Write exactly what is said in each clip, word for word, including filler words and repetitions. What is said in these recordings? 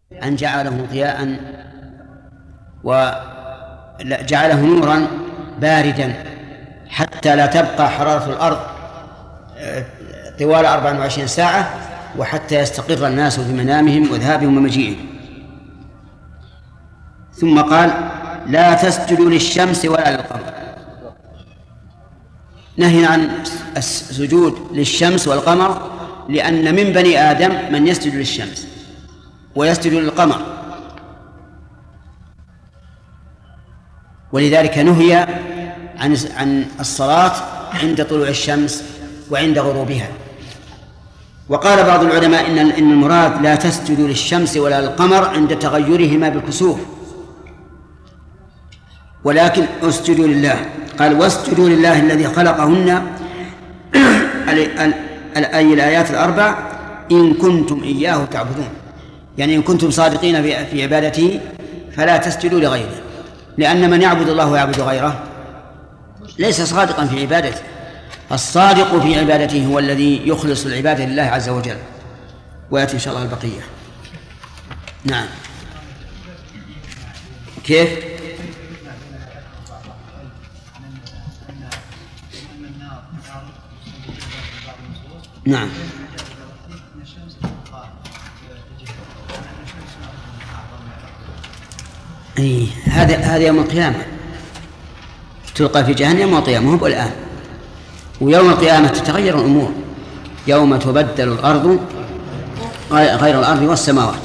أن جعله ضياء وجعله نورا باردا حتى لا تبقى حرارة الأرض طوال أربع وعشرين ساعة، وحتى يستقر الناس في منامهم وذهابهم ومجيئهم. ثم قال: لا تسجدوا للشمس ولا للقمر. نهي عن السجود للشمس والقمر، لأن من بني آدم من يسجد للشمس ويسجد للقمر، ولذلك نهي عن عن الصلاة عند طلوع الشمس وعند غروبها. وقال بعض العلماء إن إن المراد لا تسجدوا للشمس ولا للقمر عند تغيرهما بالكسوف، ولكن اسجدوا لله. قال: واسجدوا لله الذي خلقهن، أي الآيات الأربع، إن كنتم إياه تعبدون، يعني إن كنتم صادقين في عبادته فلا تسجدوا لغيره، لأن من يعبد الله ويعبد غيره ليس صادقا في عبادته. الصادق في عبادته هو الذي يخلص العبادة لله عز وجل. ويأتي إن شاء الله البقية. نعم. كيف؟ نعم. أي هذا هذا يوم القيامة تلقى في جهنم وقيامه هو الآن. ويوم القيامة تتغير الأمور، يوم تبدل الأرض غير الأرض والسماوات.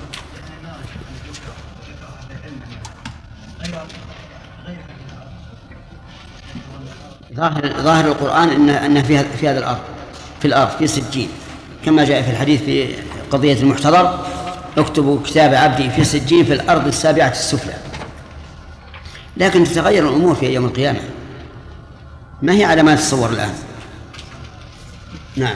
ظاهر ظاهر القرآن إن أن في في هذا الأرض في الأرض في سجين، كما جاء في الحديث في قضية المحتضر: اكتبوا كتاب عبدي في سجين في الأرض السابعة السفلى. لكن تتغير الأمور في يوم القيامة، ما هي على ما تتصور الآن. نعم.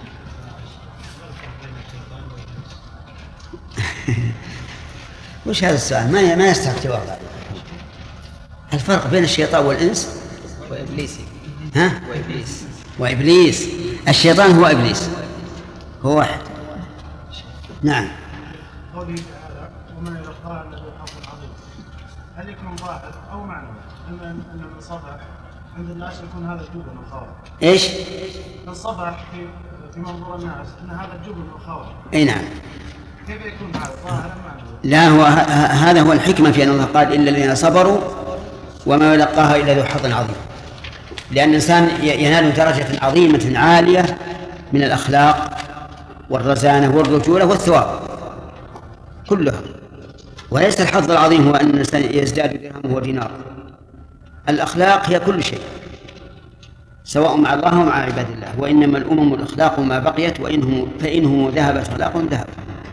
وش هذا السؤال؟ ما ما يستحق جواب. الفرق بين الشيطان والإنس وإبليس. ها؟ وإبليس. وإبليس. الشيطان هو إبليس، هو واحد. نعم. قوله تعالى: ومن يلقاها له حظ عظيم، هل يكون ظاهر أو معنى أن أن الصفح عند الناس يكون هذا الجبن والخوف؟ إيش؟ الصفح في في منظور الناس أن هذا الجبن والخوف. أي نعم. كيف يكون هذا ظاهر أم معنى؟ لا، هو هذا هو الحكمة في أن الله قال: إلا الذين صبروا وما يلقاها إلا ذو حظ عظيم، لأن الإنسان ينال درجة عظيمة عالية من الأخلاق والرزانة والرجولة والثواب كلها. وليس الحظ العظيم هو أن الإنسان يزداد درهمه وديناره. الأخلاق هي كل شيء، سواء مع الله ومع عباد الله. وإنما الأمم الأخلاق ما بقيت، وإنهم فإنهم ذهبت أخلاقهم ذهب.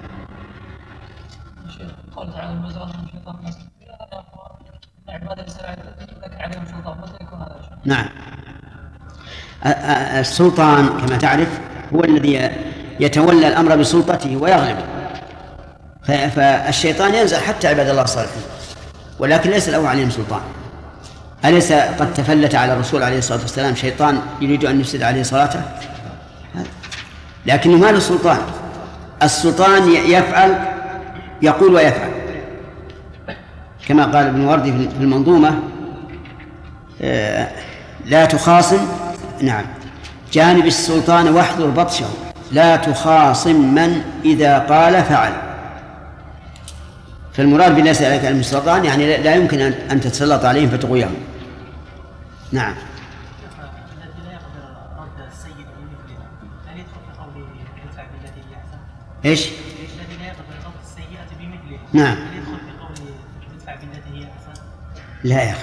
قال تعالى: المزرعة من شيطان عباد السلام لك عليهم سلطان. متى يكون هذا الشيء؟ نعم. السلطان كما تعرف هو الذي يتولى الأمر بسلطته ويغلب، فالشيطان ينزل حتى عباد الله الصالحين، ولكن ليس له عليهم سلطان. أليس قد تفلت على الرسول عليه الصلاة والسلام شيطان يريد أن يفسد عليه صلاته؟ لكنه ما له سلطان. السلطان يفعل، يقول ويفعل، كما قال ابن وردي في المنظومة: لا تخاصم، نعم، جانب السلطان واحذر بطشه، لا تخاصم من إذا قال فعل. فالمراد بالليس عليك السلطان يعني لا يمكن أن تتسلط عليهم فتغويهم. نعم. الذي لا يقدر رد السيء بمثله، هل يدخل في قوله ادفع بالتي هي أحسن؟ إيش؟ الذي لا يقدر رد السيئة بمثله، نعم، هل يدخل في قوله ادفع بالتي هي أحسن؟ لا يا أخي،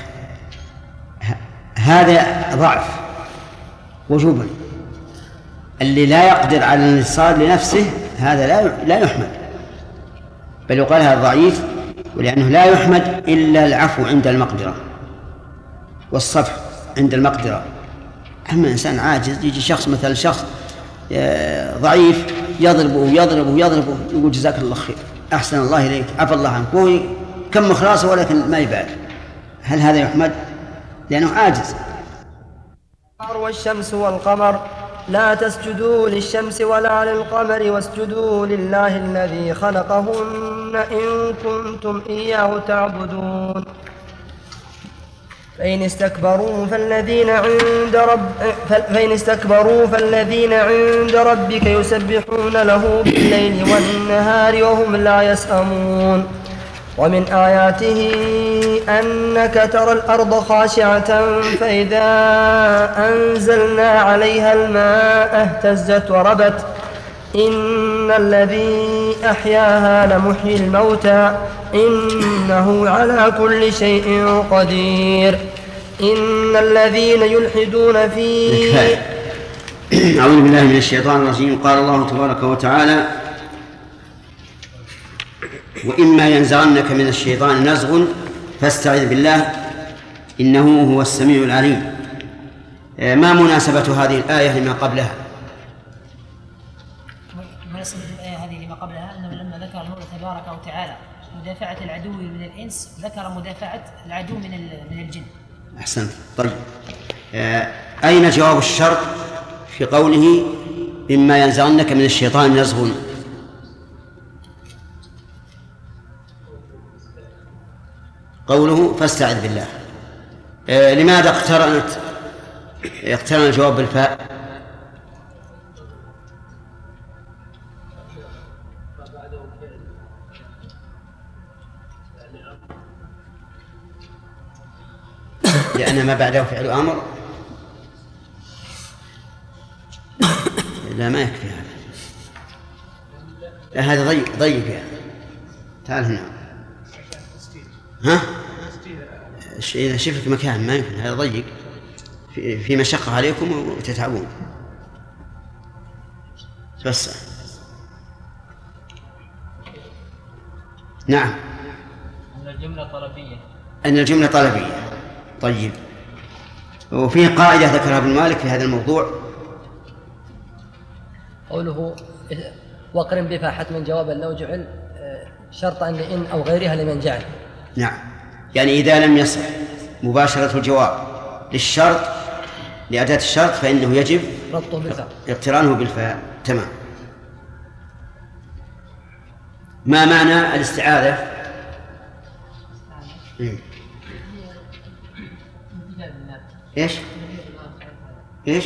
هذا ضعف وجوبا. اللي لا يقدر على الانتصار لنفسه هذا لا لا يحمد، بل يقال هذا ضعيف، ولأنه لا يحمد إلا العفو عند المقدرة والصفح عند المقدرة. أما إنسان عاجز، يجي شخص مثلا شخص ضعيف يضربه يضربه يضربه يقول جزاك الله خير، أحسن الله إليك، عفى الله عنك، وهو كم خلاصه ولكن ما يبالي. هل هذا يحمد؟ لأنه عاجز. والشمس والقمر لا تسجدوا للشمس ولا للقمر واسجدوا لله الذي خلقهن إن كنتم إياه تعبدون فإن استكبروا فالذين عند رب فإن استكبروا فالذين عند ربك يسبحون له بالليل والنهار وهم لا يسأمون ومن آياته أنك ترى الأرض خاشعة فإذا أنزلنا عليها الماء اهتزت وربت إن الذي أحياها لمحيي الموتى إنه على كل شيء قدير إن الذين يلحدون في أعوذ بالله من الشيطان الرجيم. قال الله تبارك وتعالى: وإما ينزغنك من الشيطان نزغ فاستعذ بالله إنه هو السميع العليم. ما مناسبة هذه الآية لما قبلها؟ مناسبة الآية هذه لما قبلها أنه لما ذكر المولى تبارك وتعالى مدافعة العدو من الإنس ذكر مدافعة العدو من من الجن. أحسنت. طيب، أين جواب الشرط في قوله إما ينزغنك من الشيطان نزغ؟ قوله فاستعذ بالله. آه لماذا اقترنت اقترن الجواب بالفاء؟ لأن ما بعده فعل أمر. لا، ما يكفي هذا. لا، هذا ضيق ضيق يعني. تعال هنا. ها؟ إذا شفت مكان ما يمكن، هذا ضيق، في, في مشقة عليكم وتتعبون. بس نعم. أن الجملة طلبية. أن الجملة طلبية. طيب، وفيه قاعدة ذكرها ابن مالك في هذا الموضوع. قوله وقرن بها حتما جوابا لو جعل شرطا لإن أو غيرها لمن جعل. نعم، يعني إذا لم يصح مباشرة الجواب للشرط لأداة الشرط فإنه يجب ربطه بالفاء، اقترانه بالفاء. تمام. ما معنى الاستعاذة؟ ايش؟ ايش؟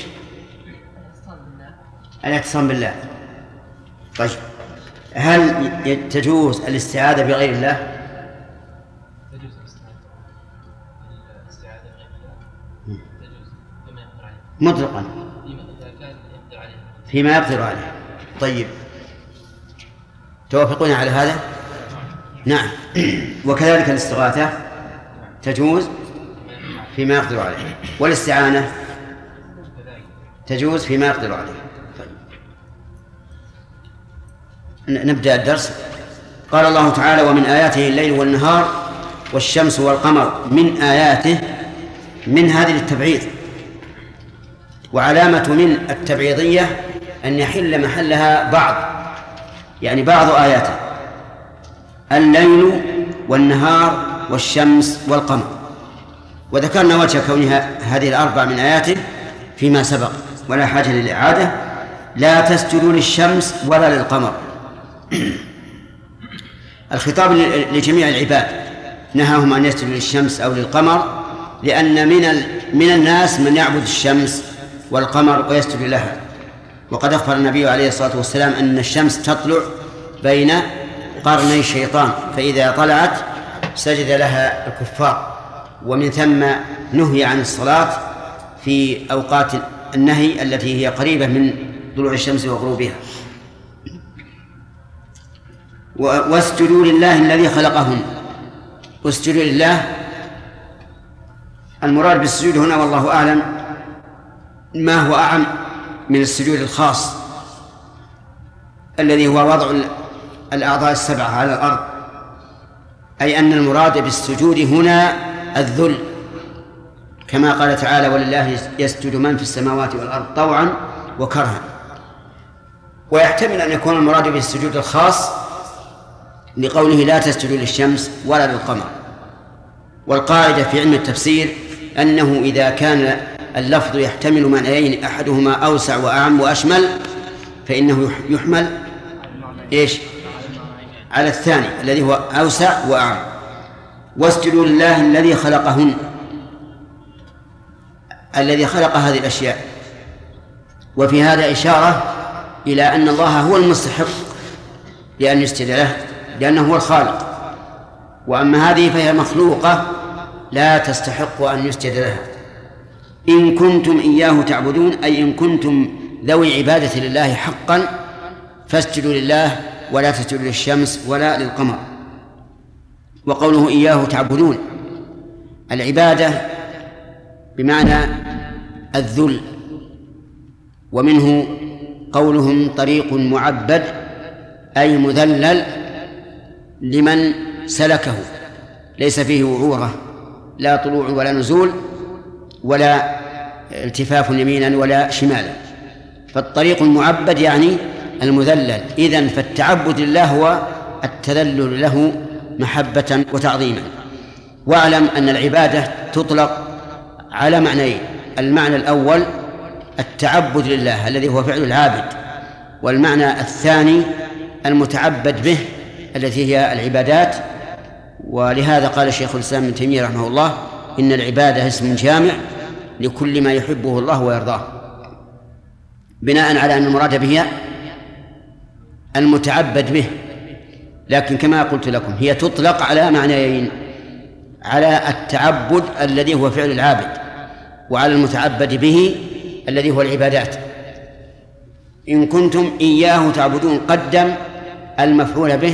الاعتصام بالله. طيب، هل تجوز الاستعاذة بغير الله؟ تجوز الاستعاذة بغير الله. تجوز فيما يقدر عليه. مطلقا. فيما إذا كان يقدر عليه. فيما يقدر عليه. طيب، توافقون على هذا؟ نعم. وكذلك الاستغاثة تجوز فيما يقدر عليه، والاستعانة تجوز فيما يقدر عليه. نبدأ الدرس. قال الله تعالى: ومن آياته الليل والنهار والشمس والقمر. من آياته، من هذه التبعيض، وعلامة من التبعيضية أن يحل محلها بعض، يعني بعض آياته: الليل والنهار والشمس والقمر. وذكرنا وجه كونها هذه الأربع من آياته فيما سبق ولا حاجة للإعادة. لا تسجدوا للشمس ولا للقمر. الخطاب لجميع العباد، نهاهم أن يسجدوا للشمس أو للقمر، لأن من من الناس من يعبد الشمس والقمر ويسجد لها. وقد أخبر النبي عليه الصلاة والسلام أن الشمس تطلع بين قرني الشيطان، فإذا طلعت سجد لها الكفار، ومن ثم نهي عن الصلاة في أوقات النهي التي هي قريبة من طلوع الشمس وغروبها. واسجدوا لله الذي خلقهن. اسجدوا لله، المراد بالسجود هنا والله أعلم ما هو أعم من السجود الخاص الذي هو وضع الأعضاء السبعة على الأرض، أي أن المراد بالسجود هنا الذل، كما قال تعالى: ولله يسجد من في السماوات والأرض طوعا وكرها. ويحتمل أن يكون المراد بالسجود الخاص لقوله لا تسجدوا للشمس ولا للقمر. والقاعدة في علم التفسير أنه إذا كان اللفظ يحتمل معنيين أحدهما أوسع وأعم وأشمل فإنه يحمل إيش؟ على الثاني الذي هو أوسع وأعم. واسجدوا لله الذي خلقهن، الذي خلق هذه الأشياء. وفي هذا إشارة إلى أن الله هو المستحق لأن يسجد له لأنه هو الخالق، وأما هذه فهي مخلوقة لا تستحق أن يسجد لها. إن كنتم إياه تعبدون، أي إن كنتم ذوي عبادة لله حقا فاسجدوا لله ولا تسجدوا للشمس ولا للقمر. وقوله إياه تعبدون، العبادة بمعنى الذل، ومنه قولهم طريق معبد أي مذلل لمن سلكه، ليس فيه وعورة، لا طلوع ولا نزول ولا التفاف يمينا ولا شمالا، فالطريق المعبد يعني المذلل. إذن فالتعبد لله هو التذلل له محبة وتعظيما. واعلم أن العبادة تطلق على معنيين: المعنى الأول التعبد لله الذي هو فعل العابد، والمعنى الثاني المتعبد به التي هي العبادات. ولهذا قال شيخ الإسلام ابن تيمية رحمه الله: إن العبادة اسم جامع لكل ما يحبه الله ويرضاه، بناء على أن المراد به المتعبد به. لكن كما قلت لكم هي تطلق على معنيين: على التعبد الذي هو فعل العابد، وعلى المتعبد به الذي هو العبادات. إن كنتم إياه تعبدون قدم المفعول به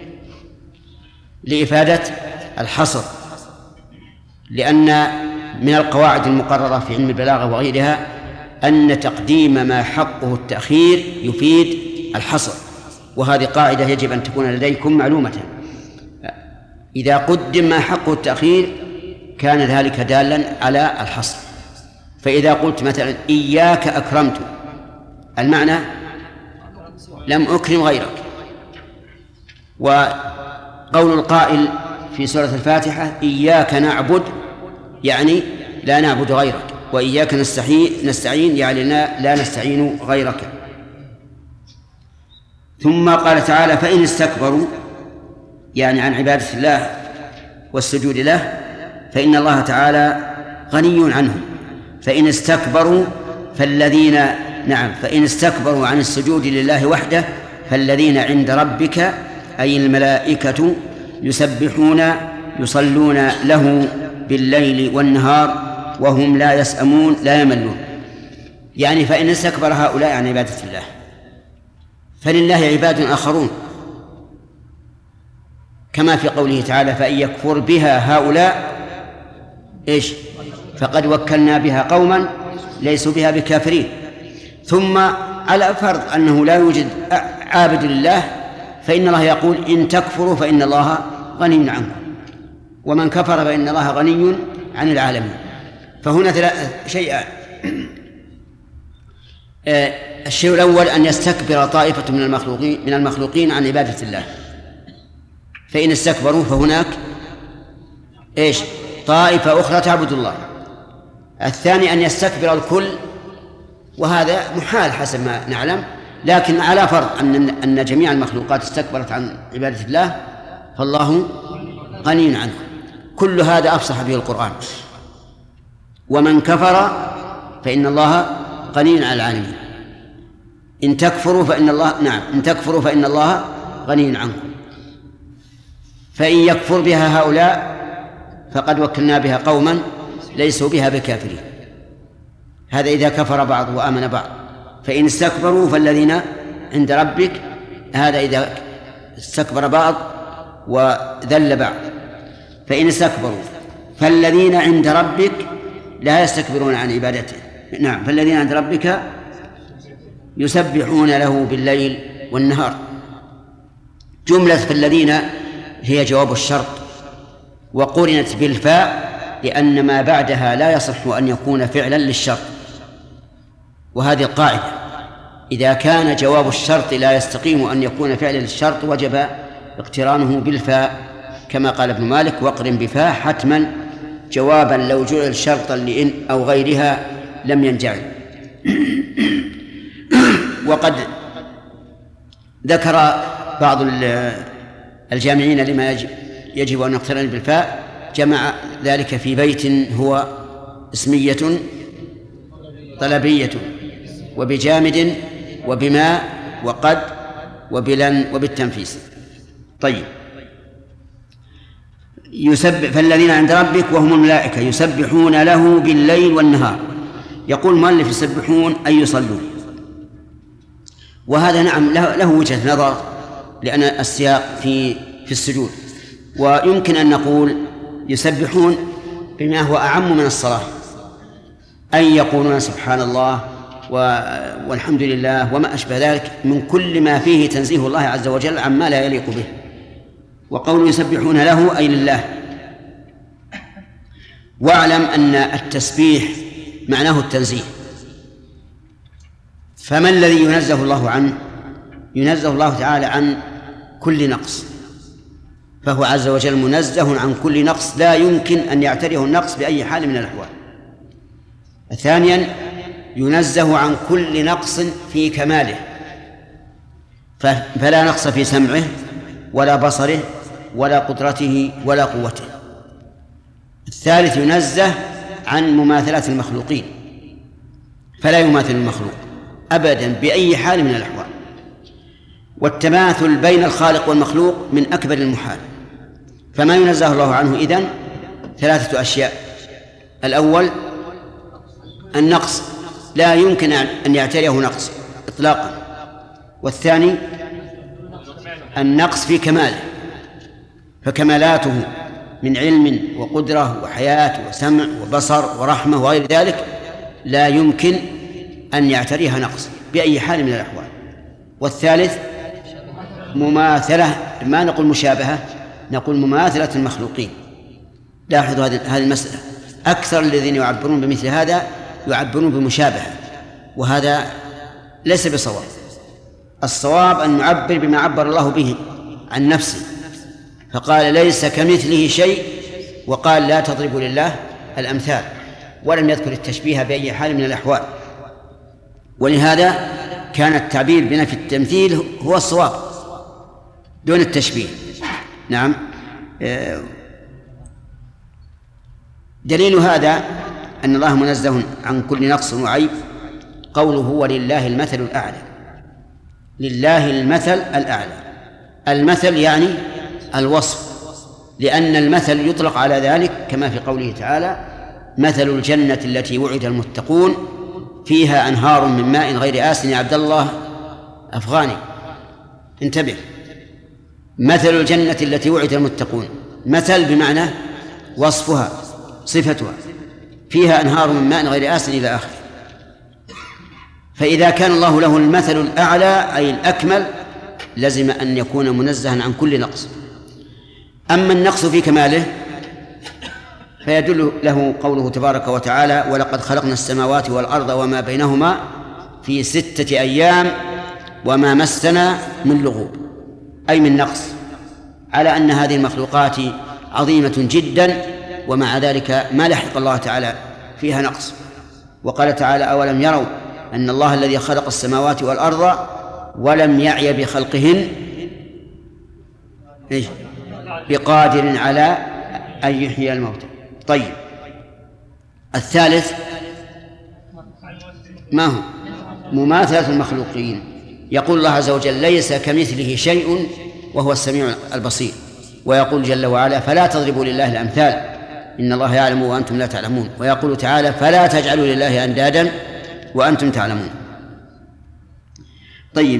لإفادة الحصر، لأن من القواعد المقررة في علم البلاغة وغيرها أن تقديم ما حقه التأخير يفيد الحصر، وهذه قاعدة يجب أن تكون لديكم معلومة. إذا قدم ما حقه التأخير كان ذلك دالا على الحصر. فإذا قلت مثلا إياك أكرمت، المعنى لم أكرم غيرك. وقول القائل في سورة الفاتحة إياك نعبد يعني لا نعبد غيرك، وإياك نستعين يعني لا نستعين غيرك. ثم قال تعالى فإن استكبروا يعني عن عبادة الله والسجود له فإن الله تعالى غني عنهم. فإن استكبروا فالذين نعم فإن استكبروا عن السجود لله وحده فالذين عند ربك أي الملائكة يسبحون يصلون له بالليل والنهار وهم لا يسأمون لا يملون. يعني فإن استكبر هؤلاء عن عبادة الله فلله عباد آخرون، كما في قوله تعالى فإن يكفر بها هؤلاء إيش فقد وكلنا بها قوما ليسوا بها بكافرين. ثم على فرض أنه لا يوجد عابد لله فإن الله يقول إن تكفروا فإن الله غني عنكم ومن كفر فإن الله غني عن العالمين. فهنا ثلاث شيئان: الشيء الأول أن يستكبر طائفة من المخلوقين من المخلوقين عن عبادة الله، فإن استكبروا فهناك إيش طائفة أخرى تعبد الله. الثاني أن يستكبر الكل، وهذا محال حسب ما نعلم، لكن على فرض أن أن جميع المخلوقات استكبرت عن عبادة الله فالله غني عنه. كل هذا أفصح به القرآن. ومن كفر فإن الله غني عن العالمين. إن تكفروا فإن الله نعم إن تكفروا فإن الله غني عنكم. فإن يكفر بها هؤلاء فقد وكلنا بها قوما ليسوا بها بكافرين. هذا إذا كفر بعض وآمن بعض. فإن استكبروا فالذين عند ربك، هذا إذا استكبر بعض وذل بعض. فإن استكبروا فالذين عند ربك لا يستكبرون عن عبادته. نعم فالذين عند ربك يسبحون له بالليل والنهار. جملة فالذين هي جواب الشرط وقرنت بالفاء لأن ما بعدها لا يصح أن يكون فعلا للشرط، وهذه القاعدة إذا كان جواب الشرط لا يستقيم أن يكون فعلا للشرط وجب اقترانه بالفاء، كما قال ابن مالك وقرن بفاء حتما جوابا لو جعل شرطا لإن أو غيرها لم ينجعل. وقد ذكر بعض الجامعين لما يجب, يجب أن يقترن بالفاء جمع ذلك في بيت هو اسمية طلبية وبجامد وبما وقد وبلن وبالتنفيس. طيب، يسبح فالذين عند ربك وهم الملائكة يسبحون له بالليل والنهار. يقول المؤلف يسبحون أي يصلون، وهذا نعم له وجهة نظر لأن السياق في في السجود، ويمكن أن نقول يسبحون بما هو أعم من الصلاة، أي يقولون سبحان الله والحمد لله وما أشبه ذلك من كل ما فيه تنزيه الله عز وجل عما لا يليق به. وقول يسبحون له أي لله. واعلم أن التسبيح معناه التنزيه، فما الذي ينزه الله عنه؟ ينزه الله تعالى عن كل نقص، فهو عز وجل منزه عن كل نقص لا يمكن أن يعتريه النقص بأي حال من الأحوال. ثانيا ينزه عن كل نقص في كماله، فلا نقص في سمعه ولا بصره ولا قدرته ولا قوته. الثالث ينزه عن مماثلة المخلوقين، فلا يماثل المخلوق أبدا بأي حال من الأحوال. والتماثل بين الخالق والمخلوق من أكبر المحال، فما ينزه الله عنه إذن ثلاثة أشياء: الأول النقص، لا يمكن أن يعتريه نقص إطلاقا. والثاني النقص في كماله، فكمالاته من علم وقدرة وحياة وسمع وبصر ورحمة وغير ذلك لا يمكن أن يعتريها نقص بأي حال من الأحوال. والثالث مماثلة، ما نقول مشابهة، نقول مماثلة المخلوقين. لاحظوا هذه المسألة، أكثر الذين يعبرون بمثل هذا يعبرون بمشابهة، وهذا ليس بصواب. الصواب أن نعبر بما عبر الله به عن نفسه، فقال ليس كمثله شيء، وقال لا تضربوا لله الأمثال، ولم يذكر التشبيه بأي حال من الأحوال. ولهذا كان التعبير بنفي التمثيل هو الصواب دون التشبيه. نعم. دليل هذا أن الله منزه عن كل نقص وعيب قوله ولله المثل الأعلى. لله المثل الأعلى، المثل يعني الوصف، لأن المثل يطلق على ذلك كما في قوله تعالى مثل الجنة التي وعد المتقون فيها أنهار من ماء غير آسن. يا عبد الله أفغاني انتبه، مثل الجنة التي وعد المتقون، مثل بمعنى وصفها صفتها، فيها أنهار من ماء غير آسن إلى آخره. فإذا كان الله له المثل الأعلى أي الأكمل لزم أن يكون منزها عن كل نقص. أما النقص في كماله فيدل له قوله تبارك وتعالى ولقد خلقنا السماوات والأرض وما بينهما في ستة أيام وما مسنا من لغوب، أي من نقص، على أن هذه المخلوقات عظيمة جدا، ومع ذلك ما لحق الله تعالى فيها نقص. وقال تعالى أولم يروا أن الله الذي خلق السماوات والأرض ولم يعي بخلقهن بقادر على أن يحيي الموتى. طيب، الثالث ما هو؟ مماثلة المخلوقين. يقول الله عز وجل ليس كمثله شيء وهو السميع البصير، ويقول جل وعلا فلا تضربوا لله الأمثال إن الله يعلم وأنتم لا تعلمون، ويقول تعالى فلا تجعلوا لله أندادا وأنتم تعلمون. طيب،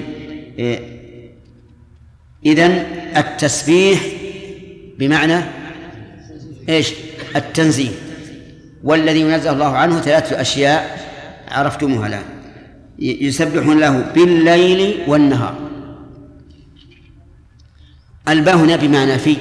إذن التسبيح بمعنى إيش؟ التنزيه. والذي ينزه الله عنه ثلاثة أشياء عرفتموها الآن: يسبحون له بالليل والنهار. الباء هنا بمعنى في،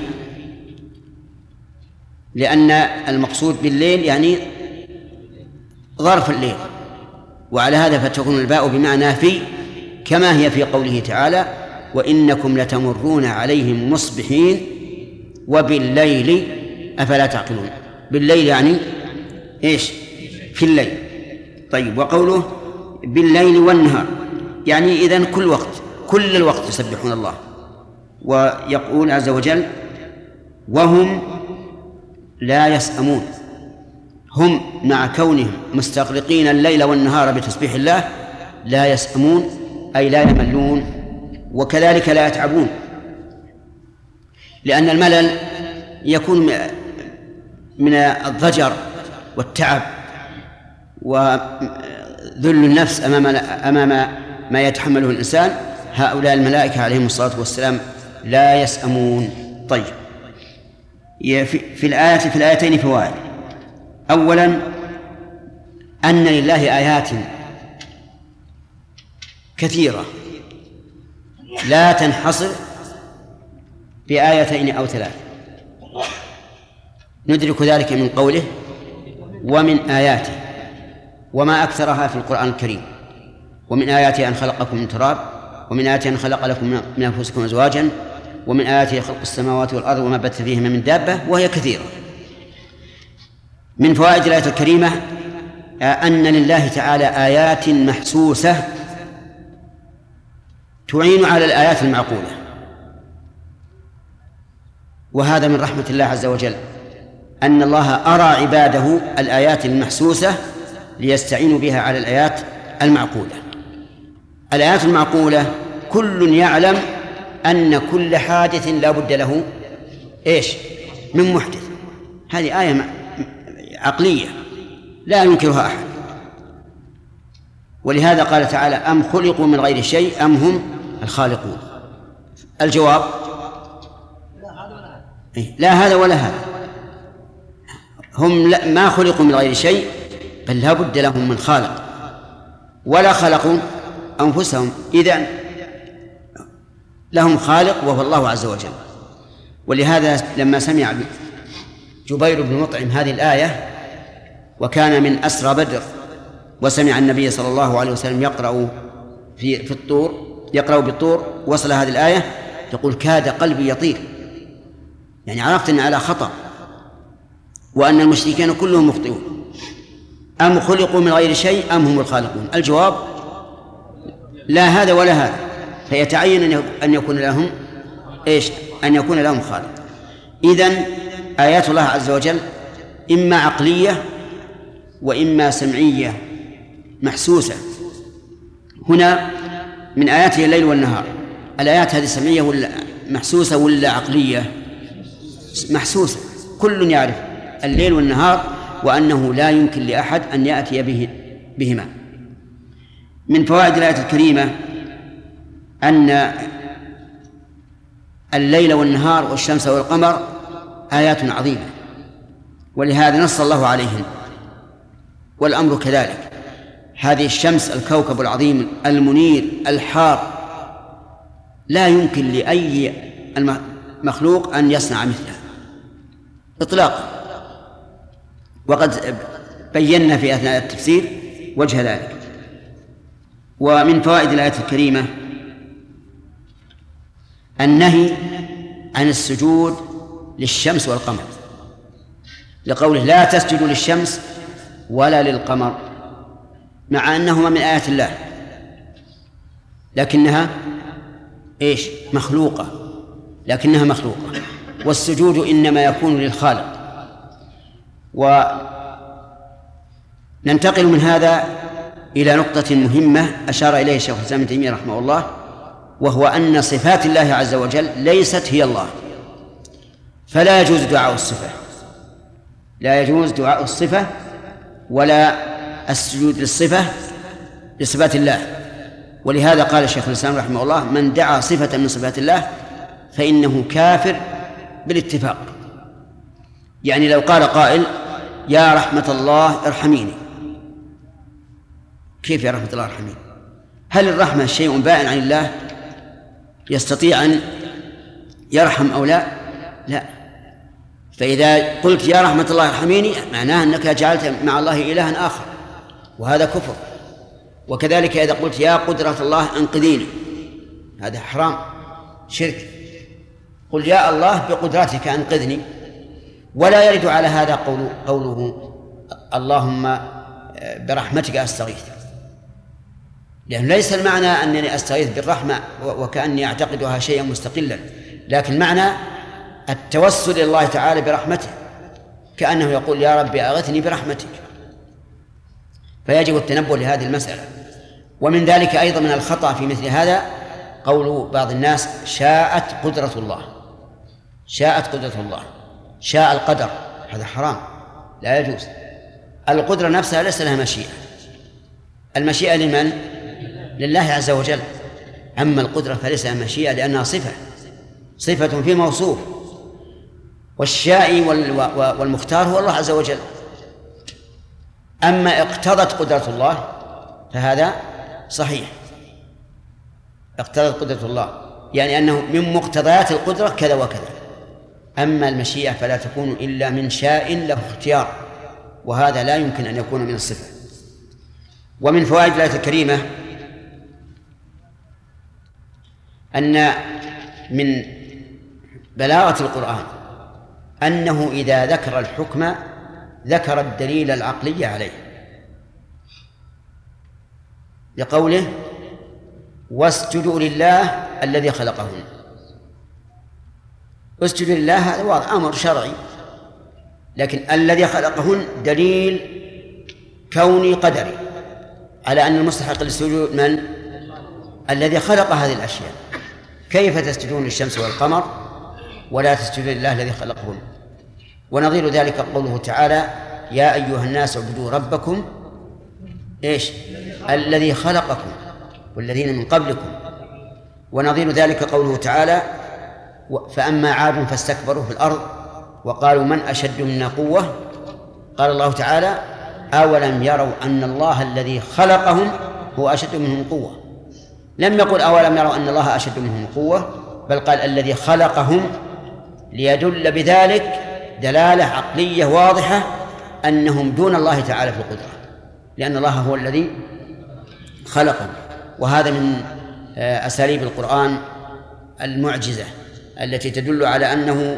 لأن المقصود بالليل يعني ظرف الليل، وعلى هذا فتكون الباء بمعنى في، كما هي في قوله تعالى وإنكم لتمرون عليهم مصبحين وبالليل أفلا تعقلون. بالليل يعني إيش؟ في الليل. طيب، وقوله بالليل والنهار يعني إذن كل وقت، كل الوقت يسبحون الله. ويقول عز وجل وهم لا يسأمون، هم مع كونهم مستغرقين الليل والنهار بتسبيح الله لا يسأمون أي لا يملون، وكذلك لا يتعبون، لأن الملل يكون من الضجر والتعب وذل النفس أمام أمام ما يتحمله الإنسان. هؤلاء الملائكة عليهم الصلاة والسلام لا يسأمون. طيب، في الآية في الآيتين فوائد. أولا أن لله آيات كثيرة لا تنحصر بآيتين أو ثلاث، ندرك ذلك من قوله ومن آياته، وما أكثرها في القرآن الكريم. ومن آياته أن خلقكم من تراب، ومن آياته أن خلق لكم من أنفسكم أزواجا، ومن آياته خلق السماوات والأرض وما بث فيهما من دابة، وهي كثيرة. من فوائد الآية الكريمة أن لله تعالى آيات محسوسة تعين على الآيات المعقولة، وهذا من رحمة الله عز وجل أن الله أرى عباده الآيات المحسوسة ليستعينوا بها على الآيات المعقولة. الآيات المعقولة كل يعلم أن كل حادث لا بد له إيش من محدث، هذه آية عقلية لا ينكرها أحد. ولهذا قال تعالى أم خلقوا من غير شيء أم هم الخالقون. الجواب لا هذا ولا هذا، هم ما خلقوا من غير شيء بل لا بد لهم من خالق، ولا خلقوا أنفسهم، إذن لهم خالق وهو الله عز وجل. ولهذا لما سمع جبير بن مطعم هذه الآية وكان من أسرى بدر وسمع النبي صلى الله عليه وسلم يقرأ في في الطور يقرأ بالطور وصل هذه الآية يقول كاد قلبي يطير، يعني عرفت أن على خطأ وأن المشركين كلهم مخطئون. أم خلقوا من غير شيء أم هم الخالقون. الجواب لا هذا ولا هذا، فيتعين أن يكون لهم إيش أن يكون لهم خالق. إذن آيات الله عز وجل إما عقلية وإما سمعية محسوسة. هنا من آياته الليل والنهار، الآيات هذه سمعية ولا محسوسة ولا عقلية؟ محسوسة، كل يعرف الليل والنهار وأنه لا يمكن لأحد أن يأتي به بهما. من فوائد الآية الكريمة أن الليل والنهار والشمس والقمر آيات عظيمة، ولهذا نص الله عليهن. والأمر كذلك، هذه الشمس الكوكب العظيم المنير الحار لا يمكن لأي مخلوق أن يصنع مثله إطلاقا، وقد بينا في أثناء التفسير وجه ذلك. ومن فوائد الآية الكريمة النهي عن السجود للشمس والقمر، لقوله لا تسجدوا للشمس ولا للقمر، مع أنهما من آيات الله لكنها إيش مخلوقة لكنها مخلوقة والسجود إنما يكون للخالق. وننتقل من هذا إلى نقطة مهمة أشار إليه الشيخ الإسلام ابن تيمية رحمه الله، وهو أن صفات الله عز وجل ليست هي الله، فلا يجوز دعاء الصفة لا يجوز دعاء الصفة ولا السجود للصفة لصفات الله. ولهذا قال الشيخ الإسلام رحمه الله من دعا صفة من صفات الله فإنه كافر بالاتفاق. يعني لو قال قائل يا رحمة الله ارحميني، كيف يا رحمة الله ارحميني؟ هل الرحمة شيء بائن عن الله يستطيع أن يرحم أو لا؟ لا. فإذا قلت يا رحمة الله ارحميني معناه أنك جعلت مع الله إلها آخر، وهذا كفر. وكذلك إذا قلت يا قدرة الله انقذيني، هذا حرام شرك. قل يا الله بقدرتك انقذني. ولا يرد على هذا قول قوله اللهم برحمتك أستغيث، لأن ليس المعنى أنني أستغيث بالرحمة وكأني أعتقدها شيئا مستقلا، لكن معنى التوسل إلى الله تعالى برحمته، كأنه يقول يا رب أغثني برحمتك. فيجب التنبه لهذه المسألة. ومن ذلك أيضا من الخطأ في مثل هذا قول بعض الناس شاءت قدرة الله، شاءت قدرة الله، شاء القدر، هذا حرام لا يجوز. القدرة نفسها ليس لها مشيئة، المشيئة لمن؟ لله عز وجل. أما القدرة فليس لها مشيئة لأنها صفة، صفة في موصوف، والشائي والمختار هو الله عز وجل. أما اقتضت قدرة الله فهذا صحيح، اقتضت قدرة الله يعني أنه من مقتضيات القدرة كذا وكذا. أما المشيئة فلا تكون إلا من شاء له اختيار، وهذا لا يمكن أن يكون من الصفة. ومن فوائد الآية الكريمة أن من بلاغة القرآن أنه إذا ذكر الحكم ذكر الدليل العقلي عليه، لقوله واسجدوا لله الذي خلقهن. اسجدوا لله هذا واضح، أمر شرعي، لكن الذي خلقهن دليل كوني قدري على أن المستحق للسجود من؟ الذي خلق هذه الأشياء. كيف تسجدون للشمس والقمر ولا تسجدون لله الذي خلقهن؟ ونظير ذلك قوله تعالى يا أيها الناس اعبدوا ربكم إيش؟ الذي خلقكم والذين من قبلكم. ونظير ذلك قوله تعالى فأما عاد فاستكبروا في الأرض وقالوا من أشد منا قوة. قال الله تعالى أولم يروا أن الله الذي خلقهم هو أشد منهم قوة. لم يقل أولم يروا أن الله أشد منهم قوة، بل قال الذي خلقهم، ليدل بذلك دلالة عقلية واضحة أنهم دون الله تعالى في القدرة، لأن الله هو الذي خلقهم. وهذا من أساليب القرآن المعجزة التي تدل على أنه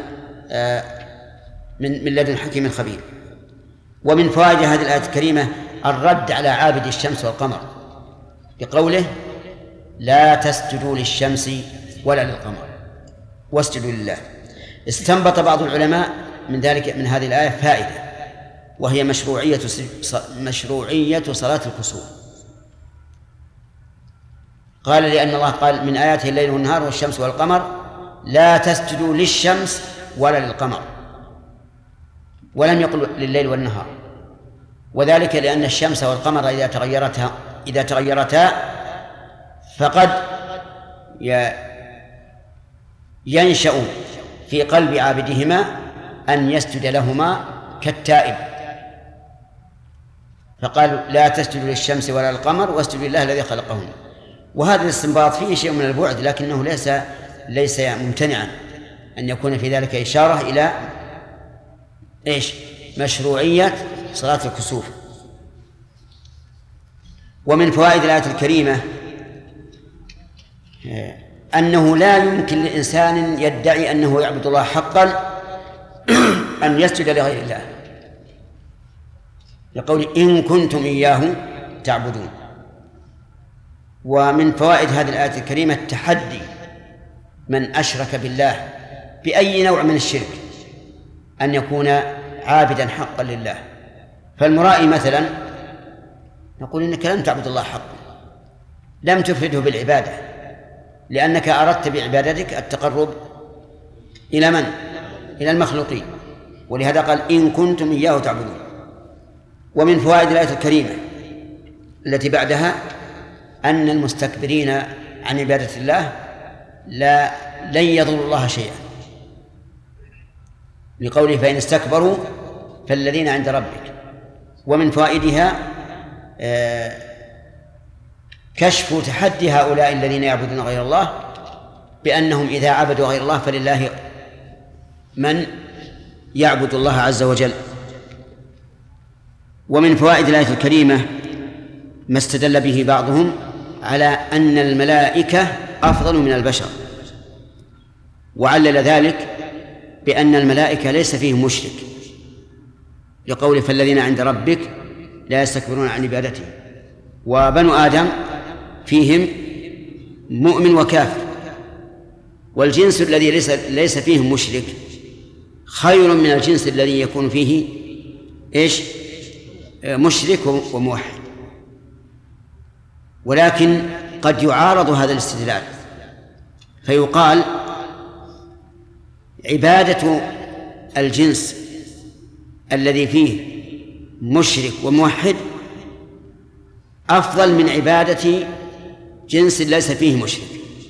من من لدن حكيم خبير. ومن فوائد هذه الآية الكريمة الرد على عابد الشمس والقمر بقوله لا تسجدوا للشمس ولا للقمر واسجدوا لله. استنبط بعض العلماء من ذلك من هذه الآية فائدة، وهي مشروعية مشروعية صلاة الكسوف. قال لأن الله قال من آياته الليل والنهار والشمس والقمر لا تسجدوا للشمس ولا للقمر، ولم يقل لليل والنهار، وذلك لأن الشمس والقمر إذا تغيرتا إذا تغيرتا فقد ينشأ في قلب عابدهما أن يسجد لهما كالتائب، فقال لا تسجدوا للشمس ولا للقمر واسجدوا لله الذي خلقهن. وهذا الاستنباط فيه شيء من البعد، لكنه ليس ليس ممتنعا أن يكون في ذلك إشارة إلى إيش؟ مشروعية صلاة الكسوف. ومن فوائد الآية الكريمة أنه لا يمكن لإنسان يدعي أنه يعبد الله حقا أن يسجد لغير الله، يقول إن كنتم إياه تعبدون. ومن فوائد هذه الآية الكريمة التحدي من أشرك بالله بأي نوع من الشرك أن يكون عابدا حقا لله. فالمرائي مثلا نقول إنك لم تعبد الله حقا، لم تفرده بالعبادة، لأنك أردت بعبادتك التقرب إلى من؟ إلى المخلوقين، ولهذا قال إن كنتم إياه تعبدون. ومن فوائد الآية الكريمة التي بعدها أن المستكبرين عن عبادة الله لا لن يضروا الله شيئا، لقوله فإن استكبروا فالذين عند ربك. ومن فوائدها كشف تحدي هؤلاء الذين يعبدون غير الله بأنهم إذا عبدوا غير الله فلله من يعبد الله عز وجل. ومن فوائد الآية الكريمة ما استدل به بعضهم على أن الملائكة أفضل من البشر، وعلل ذلك بأن الملائكة ليس فيهم مشرك، لقول فالذين عند ربك لا يستكبرون عن عبادته. وبنو آدم فيهم مؤمن وكافر، والجنس الذي ليس ليس فيه مشرك خير من الجنس الذي يكون فيه إيش؟ مشرك وموحد. ولكن قد يعارض هذا الاستدلال فيقال عبادة الجنس الذي فيه مشرك وموحد أفضل من عبادة جنس ليس فيه مشرك،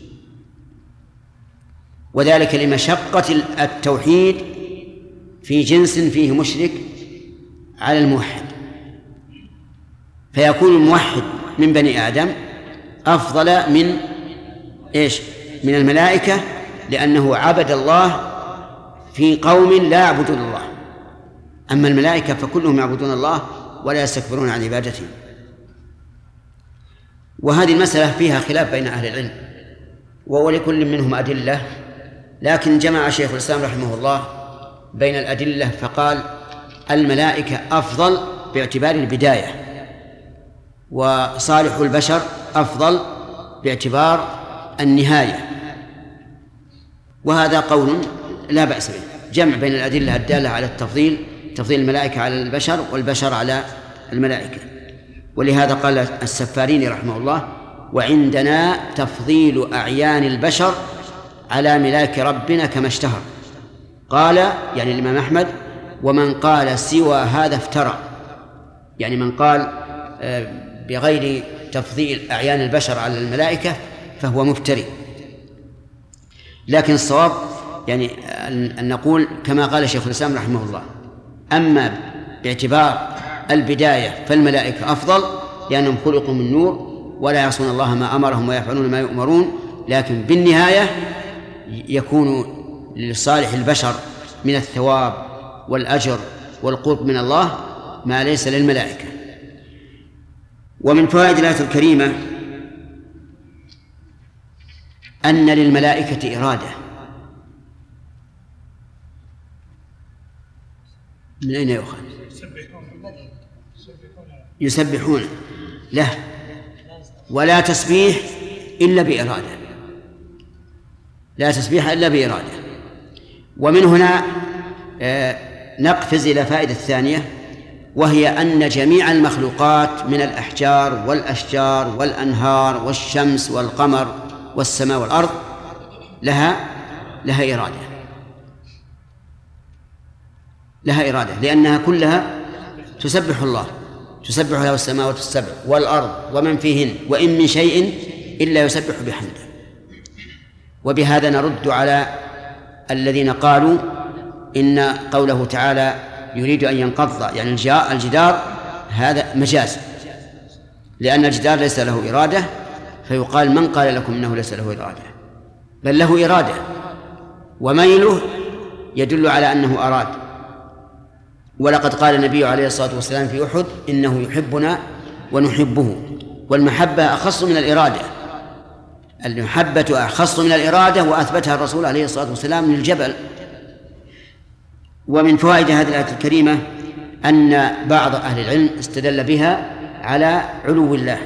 وذلك لمشقة التوحيد في جنس فيه مشرك على الموحد، فيكون الموحد من بني آدم أفضل من إيش؟ من الملائكة، لأنه عبد الله في قوم لا يعبدون الله. أما الملائكة فكلهم يعبدون الله ولا يستكبرون عن عبادته. وهذه المسألة فيها خلاف بين أهل العلم ولكل منهم أدلة، لكن جمع شيخ الإسلام رحمه الله بين الأدلة فقال الملائكة أفضل باعتبار البداية، وصالح البشر أفضل باعتبار النهاية، وهذا قول لا بأس به، جمع بين الأدلة الدالة على التفضيل، تفضيل الملائكة على البشر والبشر على الملائكة. ولهذا قال السفاريني رحمه الله وعندنا تفضيل أعيان البشر على ملاك ربنا كما اشتهر. قال يعني الإمام أحمد ومن قال سوى هذا افترى، يعني من قال بغير تفضيل أعيان البشر على الملائكة فهو مفتري. لكن الصواب يعني أن نقول كما قال شيخ الإسلام رحمه الله، أما باعتبار البداية فالملائكة أفضل لأنهم خلقوا من نور ولا يعصون الله ما أمرهم ويفعلون ما يؤمرون، لكن بالنهاية يكون لصالح البشر من الثواب والأجر والقرب من الله ما ليس للملائكة. ومن فوائد الآية الكريمة أن للملائكة إرادة. من أين يؤخذ؟ يسبحون له، ولا تسبيح إلا بإرادة، لا تسبيح إلا بإرادة. ومن هنا نقفز إلى فائدة الثانية، وهي أن جميع المخلوقات من الأحجار والأشجار والأنهار والشمس والقمر والسماء والأرض لها لها إرادة، لها إرادة لأنها كلها تسبح الله، تسبح له السماوات السبع والأرض ومن فيهن وإن من شيء إلا يسبح بحمده. وبهذا نرد على الذين قالوا إن قوله تعالى يريد أن ينقض يعني الجدار هذا مجاز، لأن الجدار ليس له إرادة، فيقال من قال لكم إنه ليس له إرادة؟ بل له إرادة، وميله يدل على أنه أراد. ولقد قال النبي عليه الصلاة والسلام في أحد إنه يحبنا ونحبه، والمحبة أخص من الإرادة، المحبة أخص من الإرادة، وأثبتها الرسول عليه الصلاة والسلام من الجبل. ومن فوائد هذه الآية الكريمة أن بعض أهل العلم استدل بها على علو الله،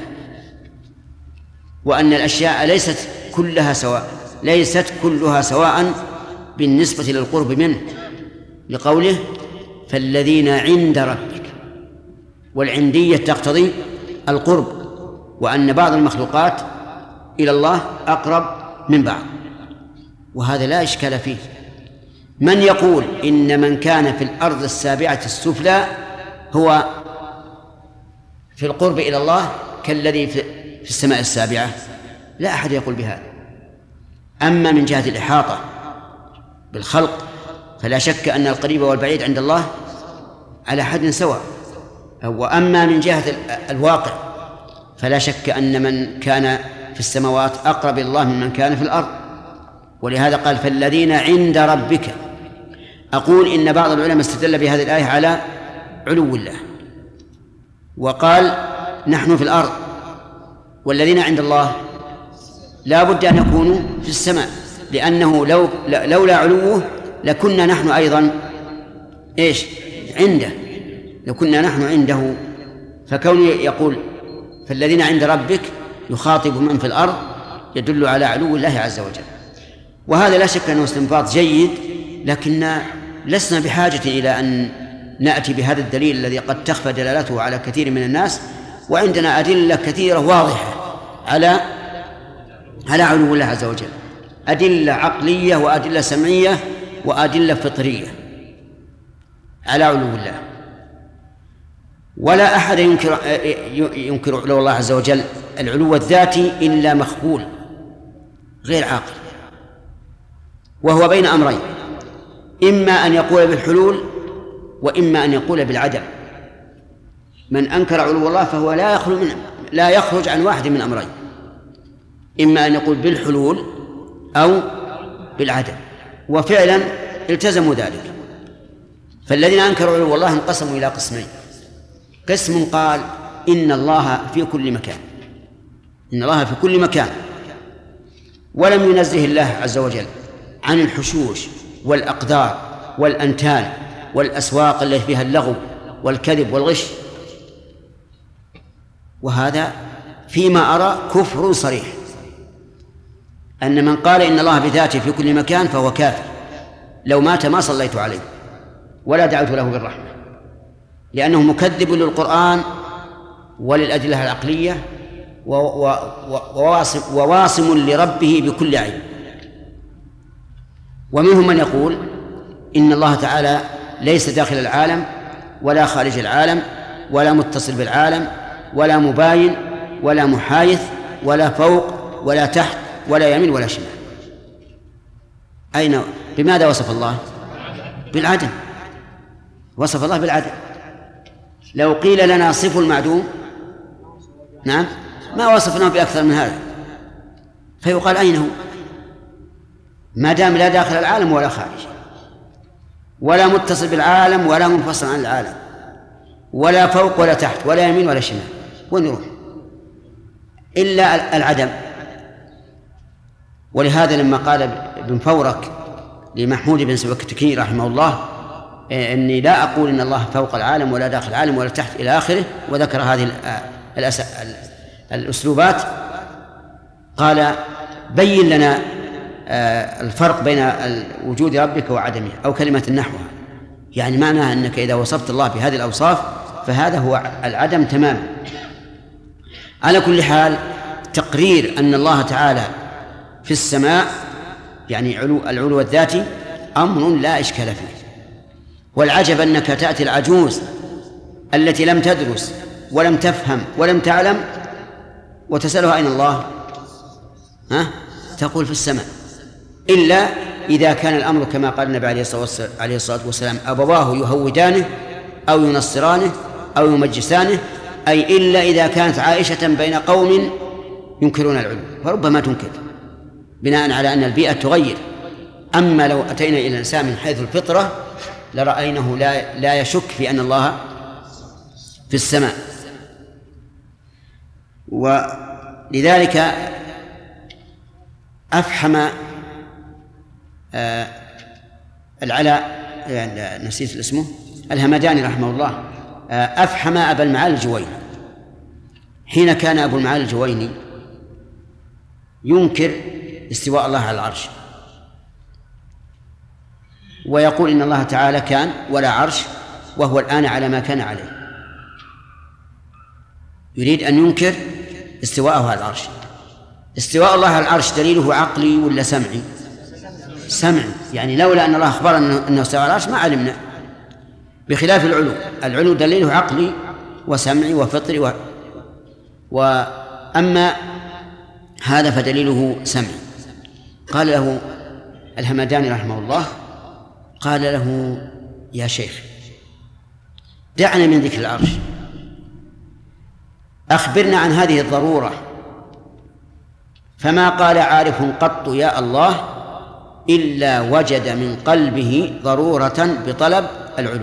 وأن الأشياء ليست كلها سواء، ليست كلها سواء بالنسبة للقرب منه، لقوله فالذين عند ربك، والعندية تقتضي القرب، وأن بعض المخلوقات إلى الله أقرب من بعض، وهذا لا إشكال فيه. من يقول إن من كان في الأرض السابعة السفلى هو في القرب إلى الله كالذي في السماء السابعة؟ لا أحد يقول بهذا. أما من جهة الإحاطة بالخلق فلا شك أن القريب والبعيد عند الله على حد سواء، وأما من جهة الواقع فلا شك أن من كان في السماوات أقرب إلى الله من من كان في الأرض. ولهذا قال فالذين عند ربك. أقول إن بعض العلماء استدل بهذه الآية على علو الله، وقال نحن في الأرض والذين عند الله لا بد أن يكونوا في السماء، لأنه لو لولا علوه لكنا نحن أيضا إيش عنده، لكنا نحن عنده. فكونه يقول فالذين عند ربك يخاطب من في الأرض يدل على علو الله عز وجل. وهذا لا شك أنه استنباط جيد، لكن لسنا بحاجة إلى أن نأتي بهذا الدليل الذي قد تخفى دلالته على كثير من الناس، وعندنا أدلة كثيرة واضحة على على علو الله عز وجل، أدلة عقلية وأدلة سمعية وأدلة فطرية على علو الله. ولا أحد ينكر ينكر علو الله عز وجل العلو الذاتي إلا مخبول غير عاقل، وهو بين أمرين، إما أن يقول بالحلول وإما أن يقول بالعدم. من أنكر علو الله فهو لا يخرج من لا يخرج عن واحد من أمرين، إما أن يقول بالحلول أو بالعدم، وفعلا التزموا ذلك. فالذين أنكروا علو الله انقسموا إلى قسمين: قسم قال إن الله في كل مكان، إن الله في كل مكان، ولم ينزه الله عز وجل عن الحشوش والأقدار والأنتان والأسواق التي فيها اللغو والكذب والغش، وهذا فيما أرى كفر صريح. أن من قال إن الله بذاته في كل مكان فهو كافر، لو مات ما صليت عليه ولا دعوت له بالرحمة، لأنه مكذب للقرآن وللأدلة العقلية وواصم, وواصم لربه بكل عيب. ومنهم من يقول إن الله تعالى ليس داخل العالم ولا خارج العالم ولا متصل بالعالم ولا مباين ولا محايث ولا فوق ولا تحت ولا يمين ولا شمال. أين بماذا وصف الله؟ بالعدم، وصف الله بالعدم. لو قيل لنا صفوا المعدوم نعم ما وصفناه بأكثر من هذا، فيقال أين هو؟ ما دام لا داخل العالم ولا خارج ولا متصل بالعالم ولا منفصل عن العالم ولا فوق ولا تحت ولا يمين ولا شمال، وين يروح؟ إلا العدم. ولهذا لما قال ابن فورك لمحمود بن سبكتكي رحمه الله إني لا أقول إن الله فوق العالم ولا داخل العالم ولا تحت إلى آخره، وذكر هذه الأسلوبات، قال بين لنا الفرق بين وجود ربك وعدمه، أو كلمة نحوها، يعني معناها أنك إذا وصفت الله بهذه الأوصاف فهذا هو العدم تماما. على كل حال تقرير أن الله تعالى في السماء يعني علو العلو الذاتي أمر لا إشكال فيه. والعجب أنك تأتي العجوز التي لم تدرس ولم تفهم ولم تعلم وتسألها أين الله؟ ها؟ تقول في السماء، إلا إذا كان الأمر كما قال النبي عليه الصلاة والسلام أبواه يهودانه أو ينصرانه أو يمجسانه، أي إلا إذا كانت عائشة بين قوم ينكرون العلو، فربما تنكر بناء على أن البيئة تغير. أما لو أتينا إلى الإنسان من حيث الفطرة لرأينه لا, لا يشك في أن الله في السماء. ولذلك أفحم آه العلاء يعني نسيت اسمه الهمداني رحمه الله، آه أفحم أبا المعالي الجويني حين كان أبو المعالي الجويني ينكر استواء الله على العرش، ويقول إن الله تعالى كان ولا عرش وهو الآن على ما كان عليه، يريد أن ينكر استواءه على العرش. استواء الله على العرش دليله عقلي ولا سمعي؟ سمعي، يعني لولا أن الله أخبر أنه استوى على العرش ما علمنا، بخلاف العلو، العلو دليله عقلي وسمعي وفطري و... وأما هذا فدليله سمعي. قال له الهمداني رحمه الله، قال له يا شيخ دعنا من ذكر العرش، أخبرنا عن هذه الضرورة. فما قال عارف قط يا الله إلا وجد من قلبه ضرورة بطلب العلو.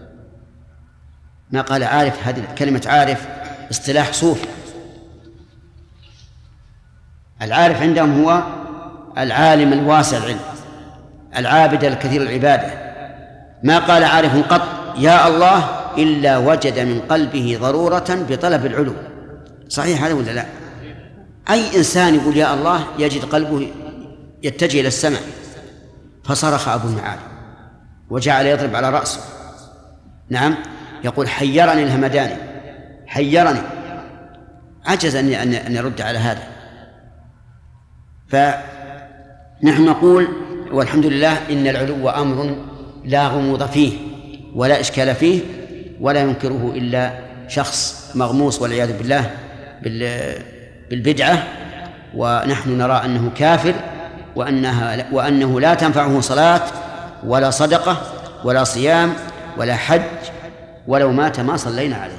ما قال عارف، هذه كلمة عارف اصطلاح صوفي، العارف عندهم هو العالم الواسع العلم العابد الكثير العبادة. ما قال عارف قط يا الله إلا وجد من قلبه ضرورة بطلب العلو. صحيح هذا ولا لا؟ أي إنسان يقول يا الله يجد قلبه يتجه إلى السماء، فصرخ أبو المعالي وجعل يضرب على رأسه. نعم، يقول حيرني الهمداني، حيرني، عجز أن أن يرد على هذا. فنحن نقول والحمد لله إن العلو أمر لا غموض فيه ولا إشكال فيه، ولا ينكره إلا شخص مغموس والعياذ بالله بالبدعة، ونحن نرى أنه كافر، وأنها وأنه لا تنفعه صلاة ولا صدقة ولا صيام ولا حج، ولو مات ما صلينا عليه.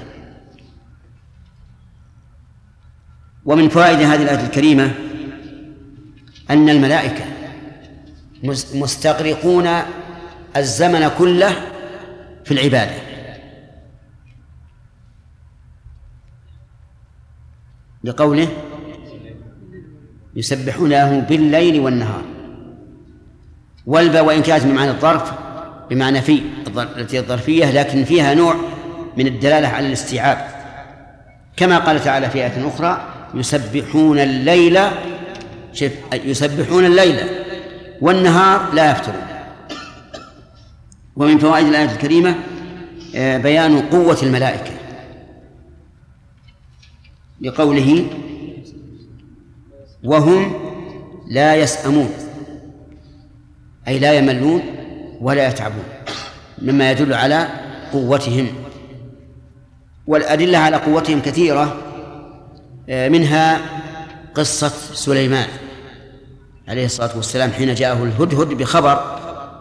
ومن فوائد هذه الآية الكريمة أن الملائكة مستغرقون الزمن كله في العبادة، لقوله يسبحون له بالليل والنهار. والباء وإن كانت بمعنى الظرف بمعنى في التي الظرفية، لكن فيها نوع من الدلالة على الاستيعاب، كما قال تعالى في آية أخرى يسبحون الليل يسبحون الليل والنهار لا يفترون. ومن فوائد الآية الكريمة بيان قوة الملائكة، لقوله وهم لا يسأمون، أي لا يملون ولا يتعبون، مما يدل على قوتهم. والأدلة على قوتهم كثيرة، منها قصة سليمان عليه الصلاة والسلام حين جاءه الهدهد بخبر،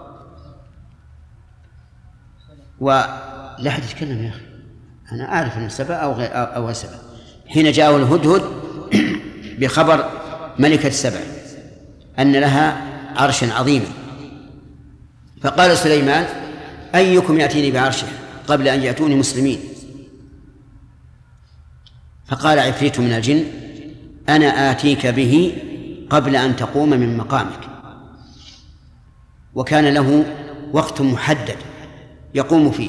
ولا أحد يتكلم يا أخي، أنا أعرف أن سبأ أو غير أو سبأ، حين جاءه الهدهد بخبر ملكة سبأ أن لها عرشا عظيما، فقال سليمان أيكم يأتيني بعرشه قبل أن يأتوني مسلمين؟ فقال عفريت من الجن أنا آتيك به قبل أن تقوم من مقامك. وكان له وقت محدد يقوم فيه،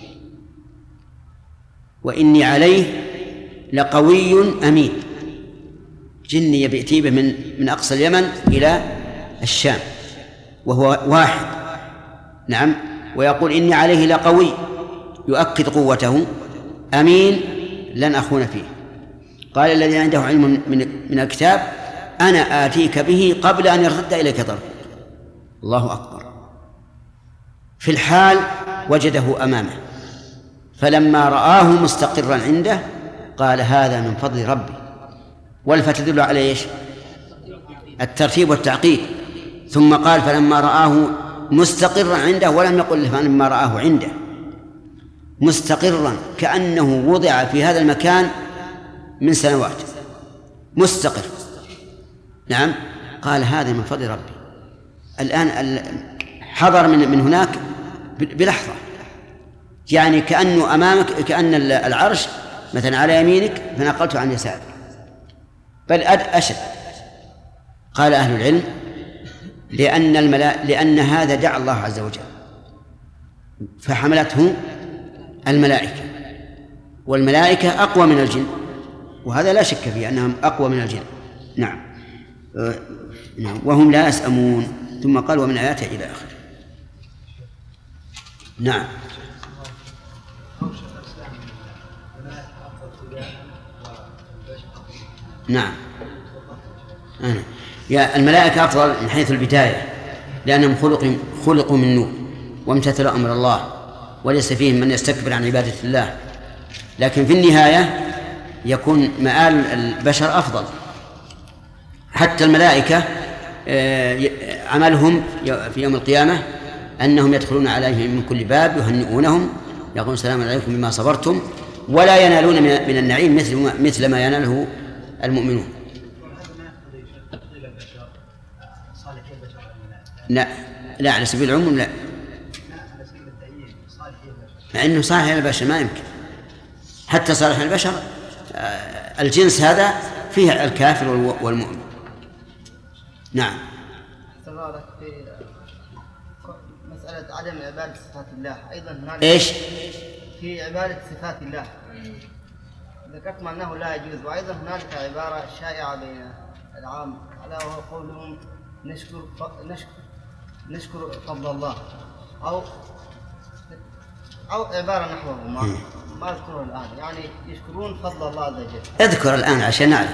وإني عليه لقوي أمين، جني بيأتي به من من أقصى اليمن إلى الشام وهو واحد. نعم، ويقول إني عليه لقوي، يؤكد قوته، أمين لن أخون فيه. قال الذي عنده علم من من الكتاب أنا آتيك به قبل أن يرتد إليك طرفك. الله أكبر. في الحال وجده أمامه، فلما رآه مستقرا عنده قال هذا من فضل ربي. والفتدل على إيش؟ الترتيب والتعقيد. ثم قال فلما رآه مستقرا عنده، ولم يقل فلما رآه عنده، مستقرا كأنه وضع في هذا المكان من سنوات مستقر. نعم، قال هذا من فضل ربي. الآن حضر من من هناك بلحظة، يعني كأنه أمامك، كأن العرش مثلا على يمينك فنقلته عن يسارك، بل أشد. قال أهل العلم لأن الملا... لأن هذا دعا الله عز وجل فحملته الملائكة، والملائكة أقوى من الجن، وهذا لا شك فيه أنهم أقوى من الجن. نعم. أه... نعم. وهم لا يسأمون. ثم قال ومن آياته إلى آخره. نعم. نعم. أنا. يا الملائكة أفضل من حيث البداية، لأنهم خلق خلقوا من نور وامتثلوا أمر الله، وليس فيهم من يستكبر عن عبادة الله. لكن في النهاية يكون مآل البشر أفضل. حتى الملائكة عملهم في يوم القيامة أنهم يدخلون عليهم من كل باب يهنئونهم، يقولون سلام عليكم بما صبرتم، ولا ينالون من النعيم مثل مثل ما يناله المؤمنون. لا لا على سبيل العموم، لا، مع أنه صالح البشر ما يمكن. حتى صالح البشر الجنس هذا فيه الكافر والمؤمن. نعم. استمرت في مسألة عدم عبادة صفات الله أيضا هنالك إيش؟ في عبادة صفات الله ذكرتم أنه لا يجوز، وأيضا هنالك عبارة شائعة بين العام ألا وهو قولهم نشكر ف- نشكر نشكر فضل الله، أو أو عبارة نحوه ما ما أذكره الآن، يعني يشكرون فضل الله عز وجل. اذكر الآن عشان نعرف.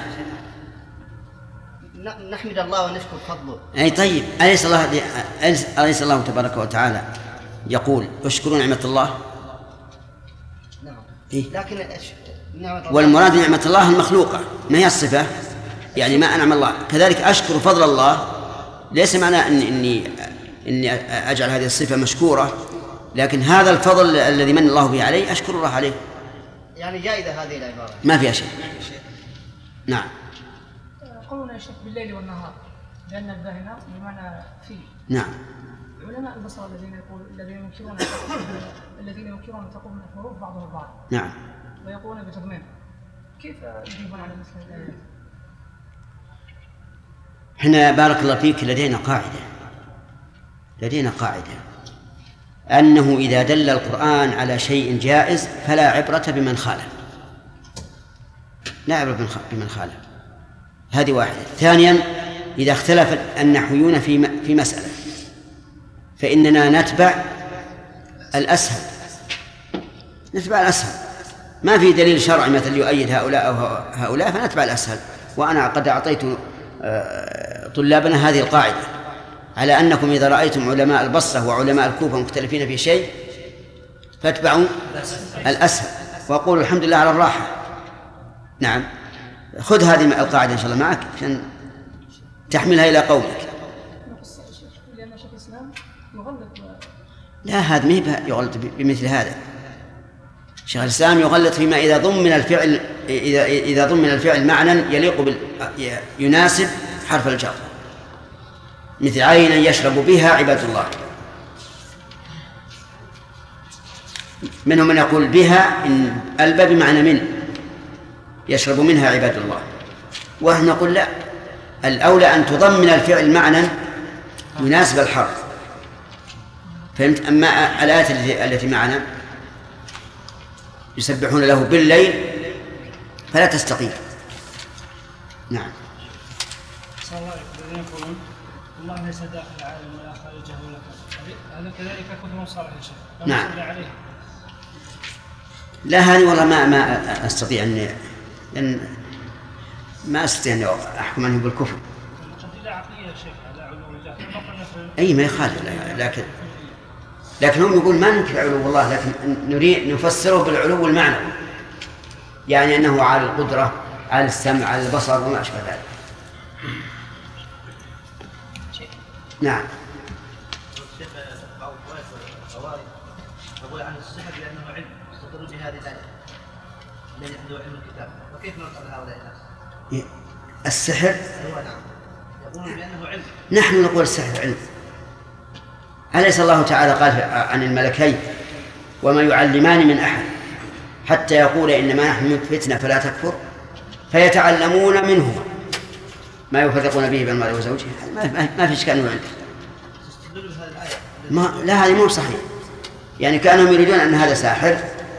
ن- نحمد الله ونشكر فضله. أي طيب، أليس الله أليس الله تبارك وتعالى يقول اشكروا نعمة الله؟ نعم. إيه؟ لكن أش- نعمة الله والمراد نعمة الله المخلوقة، ما هي الصفة، يعني ما أنعم الله. كذلك أشكر فضل الله ليس معنى أني إني إني أجعل هذه الصفة مشكورة، لكن هذا الفضل الذي من الله به علي أشكر الله عليه. يعني جائزة هذه العبارة. ما فيها شيء. نعم. قولنا يا شيخ بالليل والنهار لأن الباء هنا بمعنى في. نعم. علماء البصر الذين يقول الذين ينكرون الذين ينكرون أن تقوم الحروف بعضها البعض. نعم. ويقولون بتضمين. كيف يجيبون على مثل الآيات؟ احنا بارك الله فيك لدينا قاعدة لدينا قاعدة أنه إذا دل القرآن على شيء جائز فلا عبرة بمن خالف، لا عبرة بمن خالف. هذه واحدة. ثانيا، إذا اختلف النحويون في في مسألة فإننا نتبع الأسهل نتبع الأسهل ما في دليل شرعي مثل يؤيد هؤلاء أو هؤلاء فنتبع الأسهل. وأنا قد أعطيت طلابنا هذه القاعدة على أنكم إذا رأيتم علماء البصرة وعلماء الكوفة مختلفين في شيء فاتبعوا الأسهل وقولوا الحمد لله على الراحة. نعم، خذ هذه القاعدة إن شاء الله معك عشان تحملها إلى قولك. لأن شيخ الإسلام يغلط. لا، هذا ما يغلط بمثل هذا. شيخ الإسلام يغلط فيما إذا ضمن الفعل إذا إذا ضمن الفعل معنى يليق بال يناسب حرف الجر، مثل عينا يشرب بها عباد الله. منهم من يقول بها إن ألبى بمعنى من يشرب منها عباد الله، ونحن نقول لا، الأولى أن تضمن الفعل معنى يناسب الحرف. فهمت؟ أما الآيات التي معنا يسبحون له بالليل فلا تستقيم. نعم. صلى الله عليه وسلم الله ليس داخل العالم ولا خارجه ولا كذا، هذا كذلك كفر صالح يا شيخ. نعم. لا، هذه والله ما ما استطيع ان ان ما استطيع ان احكم عنه بالكفر. قد لا عقليه يا شيخ على علو الله. اي ما يخالف، لكن لكن هم يقول ما ننكر علو الله، لكن نريد نفسره بالعلو المعنوي، يعني انه على القدره، على السمع، على البصر وما اشبه ذلك. نعم. الشيخ بعض الخوارج يقول عن السحر بأنه علم، يستدل بهذه الآية الذي عنده علم الكتاب، وكيف نرد هؤلاء الناس؟ السحر؟ هو نعم، يقولون بأنه علم. نحن نقول السحر علم. أليس الله تعالى قال عن الملكين وما يعلمان من أحد حتى يقول إنما نحن فتنة فلا تكفر، فيتعلمون منهما ما يفرقون به بين المرء وزوجه. ما في إشكال أنه علم. ما لا، هذه مو صحيح. يعني كانوا يريدون أن هذا ساحر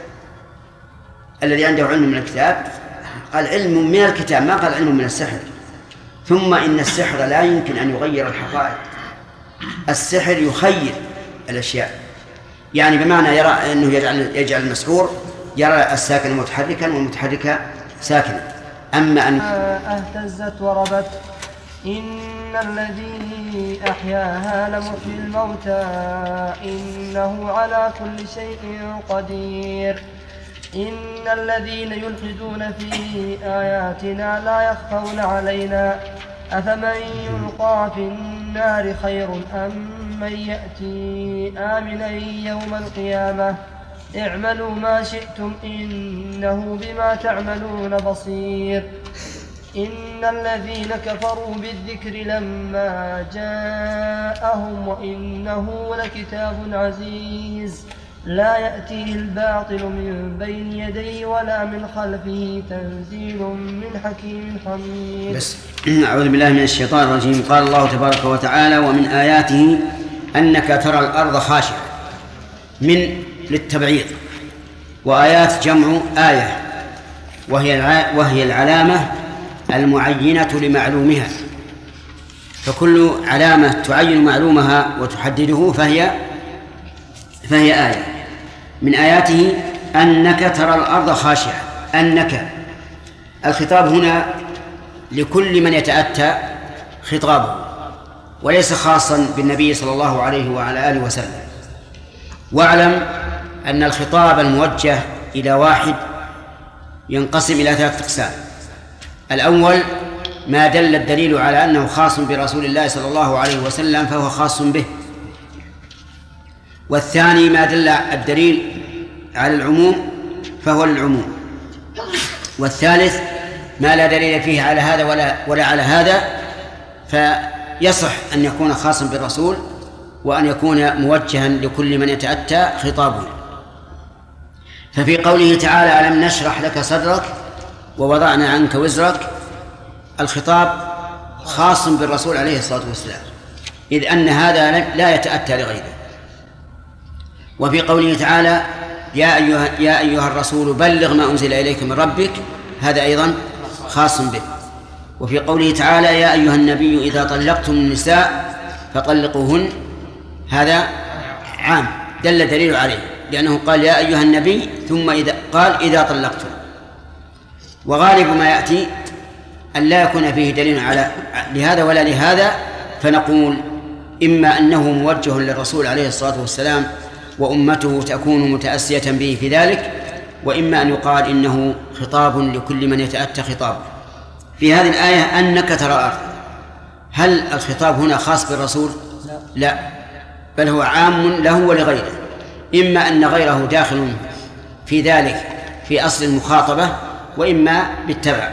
الذي عنده علم من الكتاب، قال علم من الكتاب، ما قال علم من السحر. ثم إن السحر لا يمكن أن يغير الحقائق، السحر يخير الأشياء، يعني بمعنى يرى أنه يجعل يجعل المسحور يرى الساكن متحركا والمتحرك ساكنا. أما أن اهتزت وربت إن الذي أحياها لمحيي الموتى إنه على كل شيء قدير. إن الذين يلحدون في آياتنا لا يخفون علينا أفمن يلقى في النار خير أم من يأتي آمنا يوم القيامة اعملوا ما شئتم إنه بما تعملون بصير. إن الذين كفروا بالذكر لما جاءهم وإنه لكتاب عزيز لا يأتيه الباطل من بين يديه ولا من خلفه تنزيل من حكيم حميد. بس أعوذ بالله من الشيطان الرجيم. قال الله تبارك وتعالى ومن آياته أنك ترى الأرض خاشعة، من للتبعيض، وآيات جمع آية وهي وهي العلامة المعينة لمعلومها. فكل علامة تعين معلومها وتحدده فهي فهي آية من آياته أنك ترى الأرض خاشعة. أنك الخطاب هنا لكل من يتأتى خطابه وليس خاصا بالنبي صلى الله عليه وعلى آله وسلم. واعلم أن الخطاب الموجه إلى واحد ينقسم إلى ثلاثة أقسام. الأول ما دل الدليل على أنه خاص برسول الله صلى الله عليه وسلم فهو خاص به. والثاني ما دل الدليل على العموم فهو للعموم. والثالث ما لا دليل فيه على هذا ولا, ولا على هذا فيصح أن يكون خاصا بالرسول وأن يكون موجها لكل من يتأتى خطابه. ففي قوله تعالى ألم نشرح لك صدرك ووضعنا عنك وزرك الخطاب خاص بالرسول عليه الصلاة والسلام إذ أن هذا لا يتأتى لغيره. وفي قوله تعالى يا أيها, يا أيها الرسول بلغ ما أنزل إليك من ربك هذا أيضا خاص به. وفي قوله تعالى يا أيها النبي إذا طلقتم النساء فطلقوهن هذا عام دل دليل عليه لأنه قال يا أيها النبي ثم إذا قال إذا طلقتم. وغالب ما يأتي أن لا يكون فيه دليل على لهذا ولا لهذا فنقول إما أنه موجه للرسول عليه الصلاة والسلام وأمته تكون متأسية به في ذلك وإما أن يقال إنه خطاب لكل من يتأتى خطابه. في هذه الآية أنك ترى الأرض هل الخطاب هنا خاص بالرسول؟ لا بل هو عام له ولغيره إما أن غيره داخل في ذلك في أصل المخاطبة وإما بالتبع.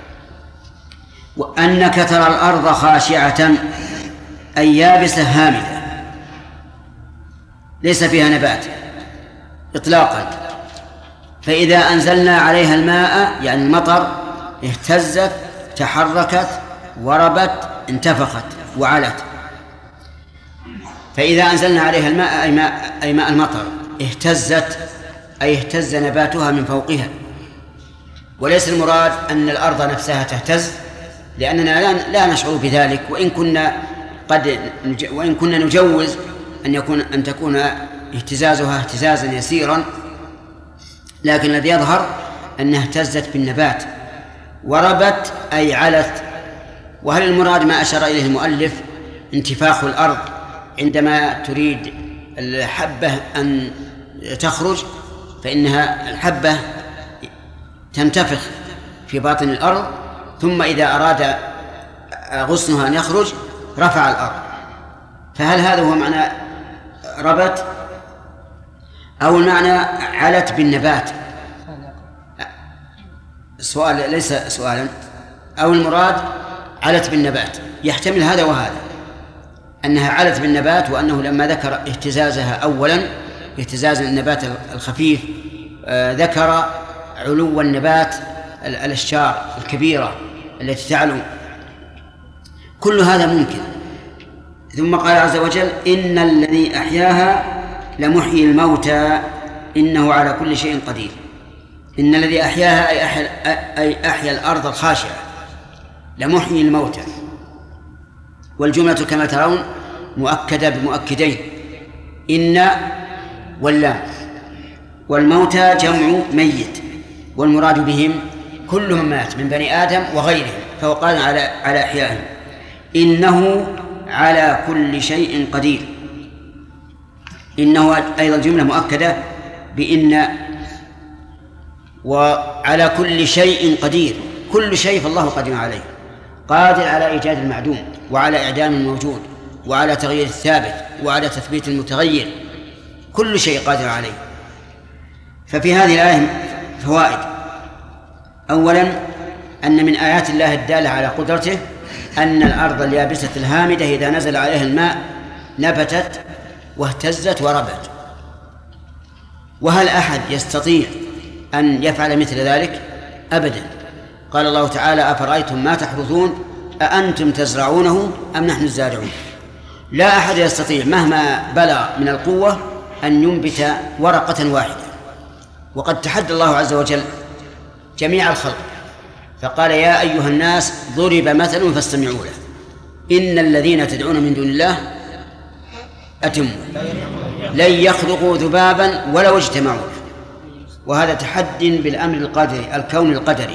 وأنك ترى الأرض خاشعة أي يابسة هامدة ليس فيها نبات إطلاقا فإذا أنزلنا عليها الماء يعني المطر اهتزت تحركت وربت انتفخت وعلت. فإذا أنزلنا عليها الماء أي ماء, أي ماء المطر اهتزت أي اهتز نباتها من فوقها. وليس المراد أن الأرض نفسها تهتز لأننا لا نشعر بذلك وإن كنا قد وإن كنا نجوز أن يكون أن تكون اهتزازها اهتزازا يسيرا لكن الذي يظهر أنها اهتزت بالنبات. وربت أي علت. وهل المراد ما أشار إليه المؤلف انتفاخ الأرض عندما تريد الحبة أن تخرج فإنها الحبة تنتفخ في باطن الأرض ثم إذا أراد غصنها أن يخرج رفع الأرض. فهل هذا هو معنى ربت أو المعنى علت بالنبات؟ السؤال ليس سؤالا. أو المراد علت بالنبات يحتمل هذا وهذا أنها علت بالنبات وأنه لما ذكر اهتزازها أولا اهتزاز النبات الخفيف آه ذكر علو النبات الأشجار الكبيرة التي تعلو. كل هذا ممكن. ثم قال عز وجل إن الذي أحياها لمحيي الموتى إنه على كل شيء قدير. إن الذي أحياها أي أحيا, أي أحيا الأرض الخاشعة لمحيي الموتى. والجملة كما ترون مؤكدة بمؤكدين إن واللام. والموتى جمع ميت والمراد بهم كلهم مات من بني آدم وغيرهم فهو قال على على أحيائهم. إنه على كل شيء قدير. إنه أيضا جملة مؤكدة بإن وعلى كل شيء قدير. كل شيء فالله قدير عليه قادر على إيجاد المعدوم وعلى إعدام الموجود وعلى تغيير الثابت وعلى تثبيت المتغير. كل شيء قادر عليه. ففي هذه الآية فوائد. أولا أن من آيات الله الدالة على قدرته أن الأرض اليابسة الهامدة إذا نزل عليها الماء نبتت واهتزت وربت. وهل أحد يستطيع أن يفعل مثل ذلك؟ أبدا. قال الله تعالى أفرأيتم ما تحرثون أأنتم تزرعونه أم نحن الزارعون. لا أحد يستطيع مهما بلغ من القوة أن ينبت ورقة واحدة. وقد تحدى الله عز وجل جميع الخلق فقال يا أيها الناس ضرب مثل فاستمعوا له إن الذين تدعون من دون الله أتموا لن يخلقوا ذبابا ولو اجتمعوا، وهذا تحد بالأمر القدري الكون القدري.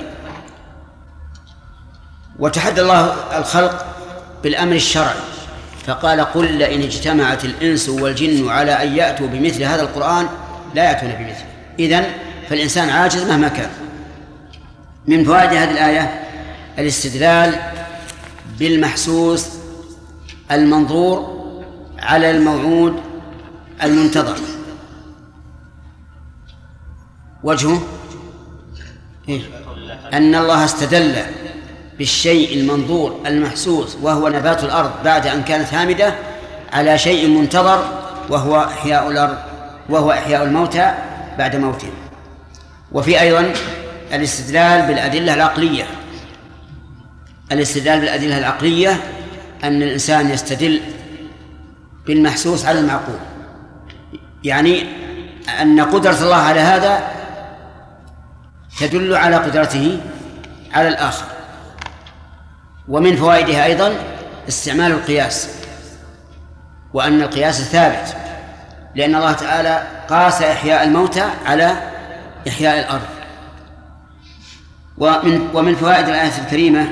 وتحدى الله الخلق بالأمر الشرعي فقال قل لئن اجتمعت الإنس والجن على أن يأتوا بمثل هذا القرآن لا يأتون بمثله. إذن فالإنسان عاجز مهما كان. من فوائد هذه الآية الاستدلال بالمحسوس المنظور على الموعود المنتظر. وجهه إيه؟ أن الله استدل بالشيء المنظور المحسوس وهو نبات الأرض بعد أن كانت هامدة على شيء منتظر وهو إحياء الأرض وهو إحياء الموتى بعد موتهم. وفي أيضا الاستدلال بالأدلة العقلية. الاستدلال بالأدلة العقلية أن الإنسان يستدل بالمحسوس على المعقول، يعني أن قدرة الله على هذا تدل على قدرته على الآخر. ومن فوائدها أيضا استعمال القياس، وأن القياس ثابت لأن الله تعالى قاس إحياء الموتى على إحياء الأرض. ومن ومن فوائد الآية الكريمة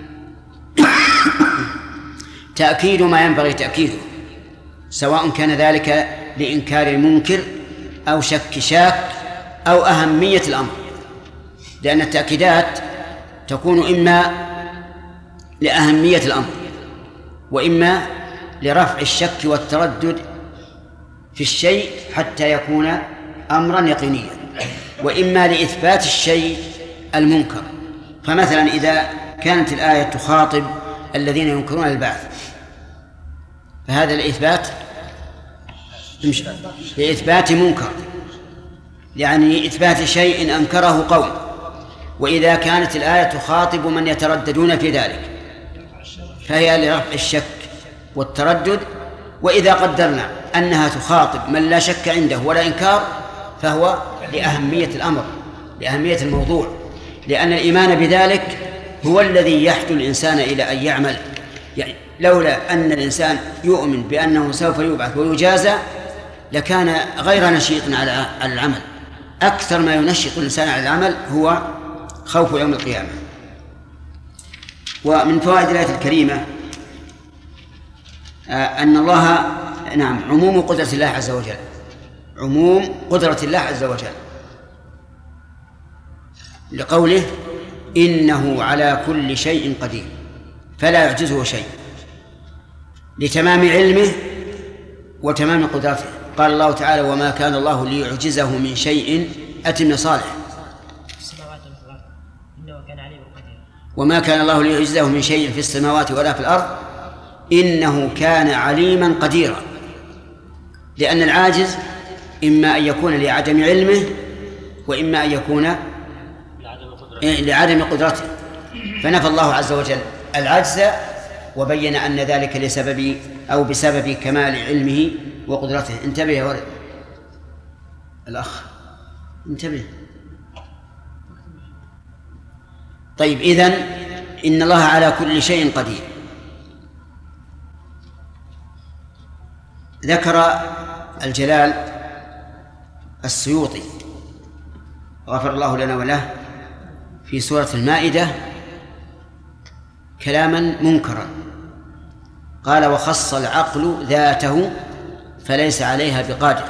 تأكيد ما ينبغي تأكيده، سواء كان ذلك لإنكار المنكر أو شك شاك أو أهمية الأمر، لأن التأكيدات تكون إما لأهمية الأمر وإما لرفع الشك والتردد في الشيء حتى يكون أمرا يقينيا، وإما لإثبات الشيء المنكر. فمثلا إذا كانت الآية تخاطب الذين ينكرون البعث فهذا لإثبات لإثبات منكر، يعني إثبات شيء أنكره قوم. وإذا كانت الآية تخاطب من يترددون في ذلك فهي لرفع الشك والتردد. وإذا قدرنا أنها تخاطب من لا شك عنده ولا إنكار فهو لأهمية الأمر، لأهمية الموضوع، لأن الإيمان بذلك هو الذي يحث الإنسان إلى أن يعمل. يعني لولا أن الإنسان يؤمن بأنه سوف يبعث ويجازى لكان غير نشيط على العمل. أكثر ما ينشط الإنسان على العمل هو خوف يوم القيامة. ومن فوائد الآية الكريمة أن الله نعم عموم قدرة الله عز وجل، عموم قدرة الله عز وجل لقوله إنه على كل شيء قدير فلا يعجزه شيء، لتمام علمه وتمام قدرته. قال الله تعالى وما كان الله ليعجزه من شيء أتم صالح وما كان الله ليعجزه من شيء في السماوات ولا في الأرض إنه كان عليما قديرا. لأن العاجز إما أن يكون لعدم علمه وإما أن يكون لعدم قدرته، فنفى الله عز وجل العجز وبين أن ذلك لسبب أو بسبب كمال علمه وقدرته. انتبه يا ولد الأخ انتبه. طيب إذن إن الله على كل شيء قدير. ذكر الجلال السيوطي غفر الله لنا وله في سورة المائدة كلاما منكرا، قال وخص العقل ذاته فليس عليها بقادر،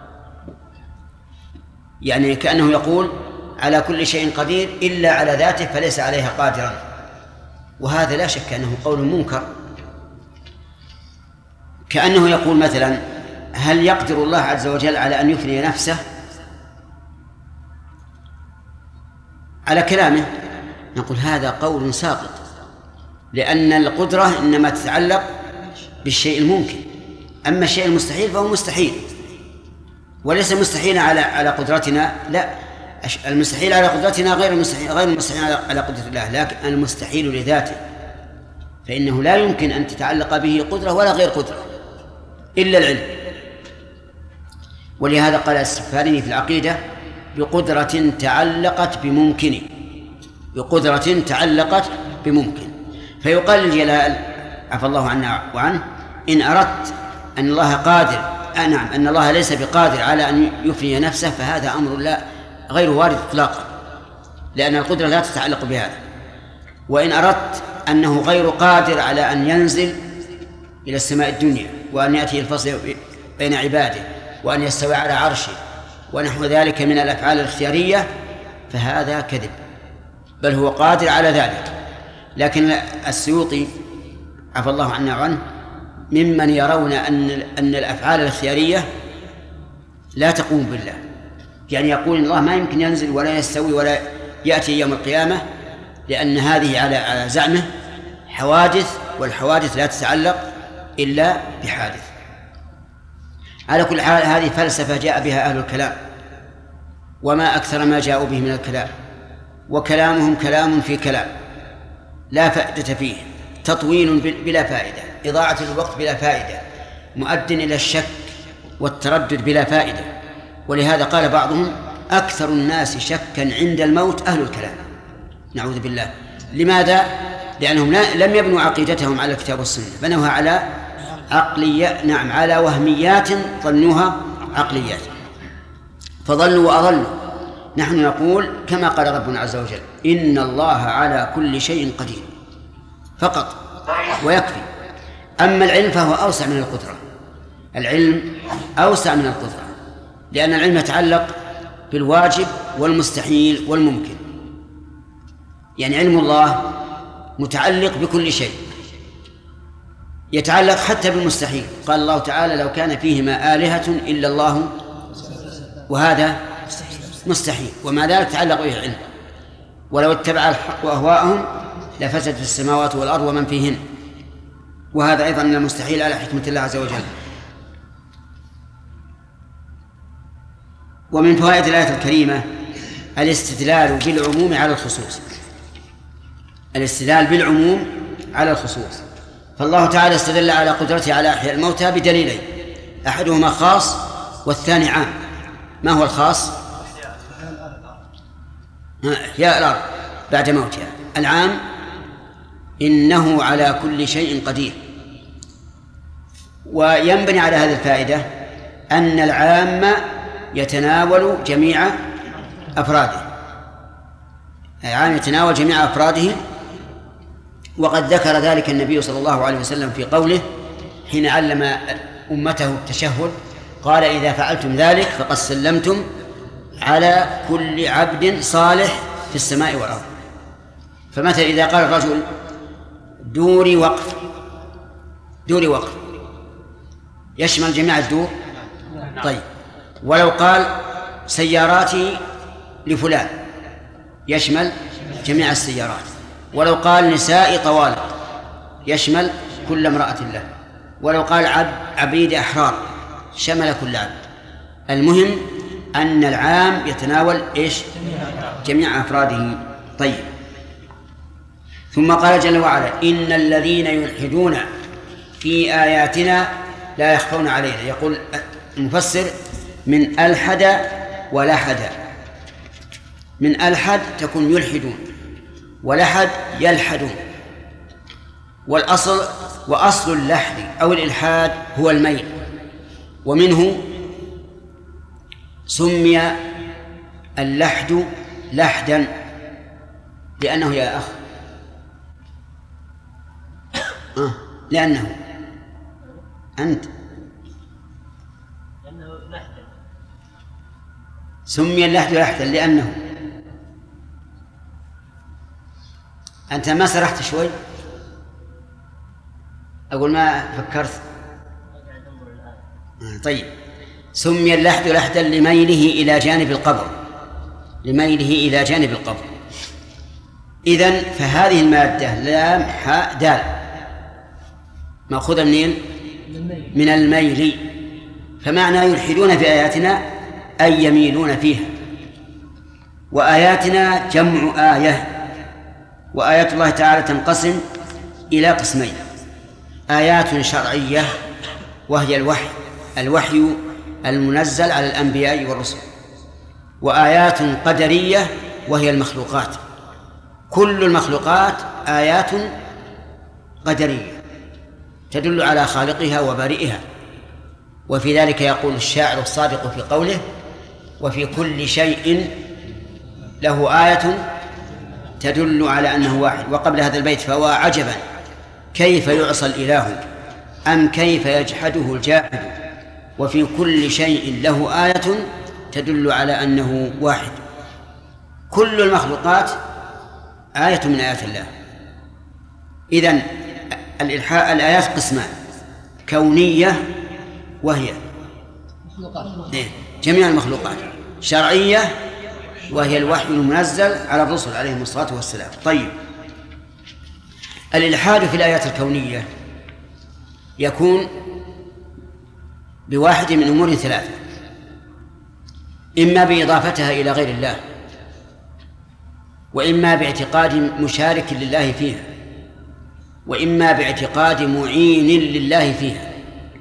يعني كأنه يقول على كل شيء قدير إلا على ذاته فليس عليها قادرا، وهذا لا شك أنه قول منكر. كأنه يقول مثلا هل يقدر الله عز وجل على أن يفني نفسه؟ على كلامه نقول هذا قول ساقط، لأن القدرة إنما تتعلق بالشيء الممكن، أما الشيء المستحيل فهو مستحيل، وليس مستحيل على على قدرتنا، لا، المستحيل على قدرتنا غير المستحيل غير المستحيل على قدرة الله، لكن المستحيل لذاته فإنه لا يمكن أن تتعلق به قدرة ولا غير قدرة إلا العلم. ولهذا قال السفاريني في العقيدة بقدرة تعلقت بممكن، بقدرة تعلقت بممكن. فيقال الجلال عفى الله عنا وعنه: إن أردت أن الله قادر آه نعم أن الله ليس بقادر على أن يفني نفسه فهذا أمر لا غير وارد إطلاقا، لأن القدرة لا تتعلق بهذا. وإن أردت أنه غير قادر على أن ينزل إلى السماء الدنيا وأن يأتي الفصل بين عباده وأن يستوي على عرشه ونحو ذلك من الأفعال الاختيارية فهذا كذب، بل هو قادر على ذلك. لكن السيوطي عفى الله عنا وعنه ممن يرون أن أن الأفعال الاختيارية لا تقوم بالله، يعني يقول إن الله ما يمكن ينزل ولا يستوي ولا يأتي يوم القيامة، لأن هذه على زعمه حوادث، والحوادث لا تتعلق إلا بحادث. على كل حال هذه فلسفة جاء بها أهل الكلام، وما أكثر ما جاءوا به من الكلام، وكلامهم كلام في كلام لا فائدة فيه، تطويل بلا فائدة، إضاعة الوقت بلا فائدة، مؤد إلى الشك والتردد بلا فائدة. ولهذا قال بعضهم: أكثر الناس شكا عند الموت أهل الكلام. نعوذ بالله. لماذا؟ لأنهم لم يبنوا عقيدتهم على الكتاب والسنة، بنوها على عقلية نعم على وهميات ظنوها عقليات فضلوا وأضلوا. نحن نقول كما قال ربنا عز وجل: إن الله على كل شيء قدير فقط ويكفي. أما العلم فهو أوسع من القدرة، العلم أوسع من القدرة، لأن العلم يتعلق بالواجب والمستحيل والممكن. يعني علم الله متعلق بكل شيء، يتعلق حتى بالمستحيل. قال الله تعالى: لو كان فيهما آلهة إلا الله، وهذا مستحيل، ومع ذلك تعلق به العلم. ولو اتبع الحق أهواءهم لفسدت السماوات والأرض ومن فيهن، وهذا أيضا من المستحيل على حكمة الله عز وجل. ومن فوائد الآية الكريمة الاستدلال بالعموم على الخصوص، الاستدلال بالعموم على الخصوص. فالله تعالى استدل على قدرته على إحياء الموتى بدليلين: أحدهما خاص والثاني عام. ما هو الخاص؟ إحياء الأرض بعد موتها. العام: إنه على كل شيء قدير. وينبني على هذه الفائدة أن العام يتناول جميع أفراده، العام يتناول جميع أفراده، وقد ذكر ذلك النبي صلى الله عليه وسلم في قوله حين علم أمته التشهد: قال: إذا فعلتم ذلك فقد سلمتم على كل عبد صالح في السماء والأرض. فمثلا إذا قال الرجل: دوري وقف، دوري وقف، يشمل جميع الدور؟ طيب. ولو قال: سياراتي لفلان، يشمل جميع السيارات. ولو قال: نسائي طوالق، يشمل كل امرأة له. ولو قال: عبد عبيد أحرار، شمل كل عبد. المهم أن العام يتناول إيش؟ جميع أفراده. طيب. ثم قال جل وعلا: إن الذين يلحدون في آياتنا لا يخفون علينا. يقول المفسر: من ألحد ولحد. من ألحد تكون يلحدون، ولحد يلحدون. والأصل وأصل اللحد أو الإلحاد هو الميل، ومنه سمي اللحد لحدا لأنه يا أخ آه. لأنه أنت لأنه لحدا سمي اللحد لحدا لأنه أنت ما سرحت شوي؟ أقول ما فكرت. طيب. سمي اللحد لحدا لميله إلى جانب القبر، لميله إلى جانب القبر. إذن فهذه المادة لام حاء دال مأخوذة منين؟ من الميل. فمعنى يلحدون في آياتنا أي يميلون فيها. وآياتنا جمع آية، وآيات الله تعالى تنقسم إلى قسمين: آيات شرعية وهي الوحي الوحي المنزل على الأنبياء والرسل، وآيات قدرية وهي المخلوقات. كل المخلوقات آيات قدرية، تدل على خالقها وبارئها. وفي ذلك يقول الشاعر الصادق في قوله: وفي كل شيء له آية تدل على أنه واحد. وقبل هذا البيت: فهو عجبا كيف يعصى الإله أم كيف يجحده الجاحد، وفي كل شيء له آية تدل على أنه واحد. كل المخلوقات آية من آيات الله. إذن الإلحاد الآيات قسمان: كونية وهي جميع المخلوقات، شرعية وهي الوحي المنزل على الرسل عليهم الصلاة والسلام. طيب، الإلحاد في الآيات الكونية يكون بواحد من أمور ثلاثة: إما بإضافتها إلى غير الله، وإما باعتقاد مشارك لله فيها، وإما باعتقاد معين لله فيها.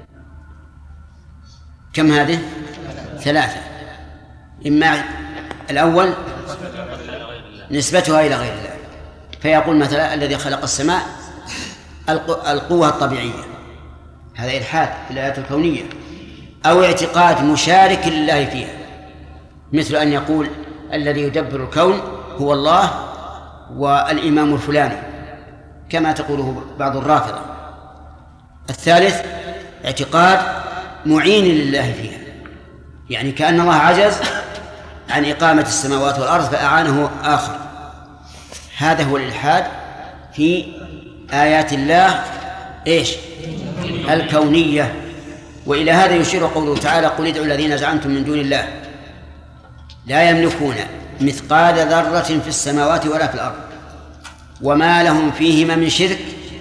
كم هذه؟ ثلاثة. إما الأول نسبتها إلى غير الله، فيقول مثلا: الذي خلق السماء القوة الطبيعية، هذا إلحاد في الآيات الكونية. أو اعتقاد مشارك لله فيها، مثل أن يقول: الذي يدبر الكون هو الله والإمام الفلاني، كما تقوله بعض الرافضة. الثالث اعتقاد معين لله فيها، يعني كأن الله عجز عن إقامة السماوات والأرض فأعانه آخر. هذا هو الإلحاد في آيات الله إيش؟ الكونية. وإلى هذا يشير قوله تعالى: قل ادعوا الذين زعمتم من دون الله لا يملكون مثقال ذرة في السماوات ولا في الأرض وما لهم فيهما من شرك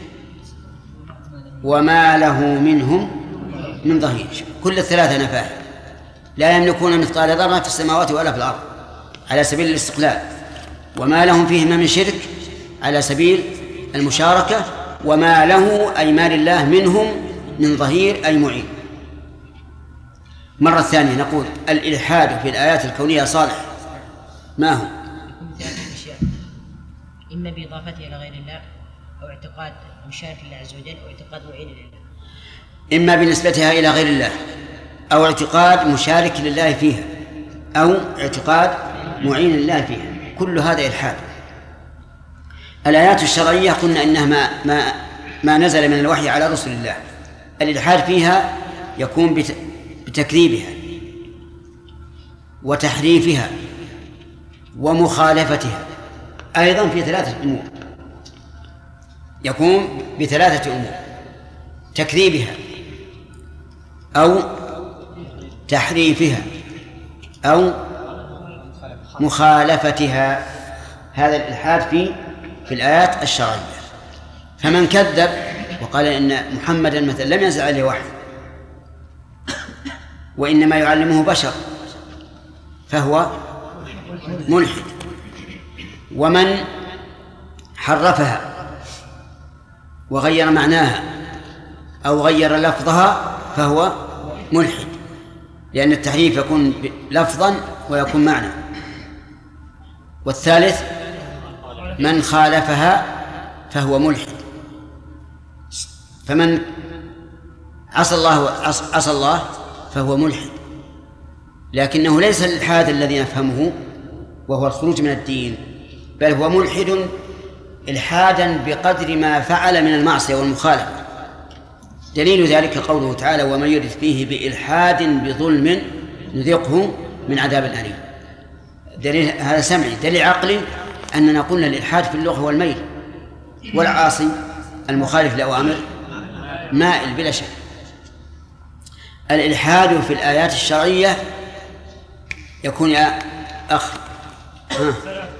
وما له منهم من ظهير. كل الثلاثة نفاه: لا يملكون مثقال ذرة في السماوات ولا في الأرض على سبيل الاستقلال، وما لهم فيهما من شرك على سبيل المشاركة، وما له أي ما لله منهم من ظهير أي معين. مرة ثانية نقول: الإلحاد في الآيات الكونية صالح ما هو؟ إما بإضافتها إلى غير الله، أو اعتقاد مشارك لله عز وجل، أو اعتقاد معين لله. إما بنسبتها إلى غير الله، أو اعتقاد مشارك لله فيها، أو اعتقاد معين لله فيها. كل هذا إلحاد. الآيات الشرعية قلنا إنها ما, ما, ما نزل من الوحي على رسل الله. الإلحاد فيها يكون بتكذيبها وتحريفها ومخالفتها، أيضا في ثلاثة أمور. يكون بثلاثة أمور: تكذيبها أو تحريفها أو مخالفتها. هذا الإلحاد في في الآيات الشرعية. فمن كذب وقال إن محمدا مثلا لم ينزل عليه وحي وإنما يعلمه بشر فهو ملحد. ومن حرفها وغير معناها أو غير لفظها فهو ملحد، لأن التحريف يكون لفظا ويكون معنى. والثالث من خالفها فهو ملحد. فمن عصى الله عصى الله فهو ملحد، لكنه ليس الإلحاد الذي نفهمه وهو الخروج من الدين، بل هو ملحد إلحادا بقدر ما فعل من المعصية والمخالفة. دليل ذلك قوله تعالى: ومن يرد فيه بإلحاد بظلم نذقه من عذاب أليم. دليل هذا سمعي. دليل عقلي أننا قلنا الإلحاد في اللغة هو الميل، والعاصي المخالف لأوامر مائل بلا شك. الإلحاد في الآيات الشرعية يكون يا أخ ها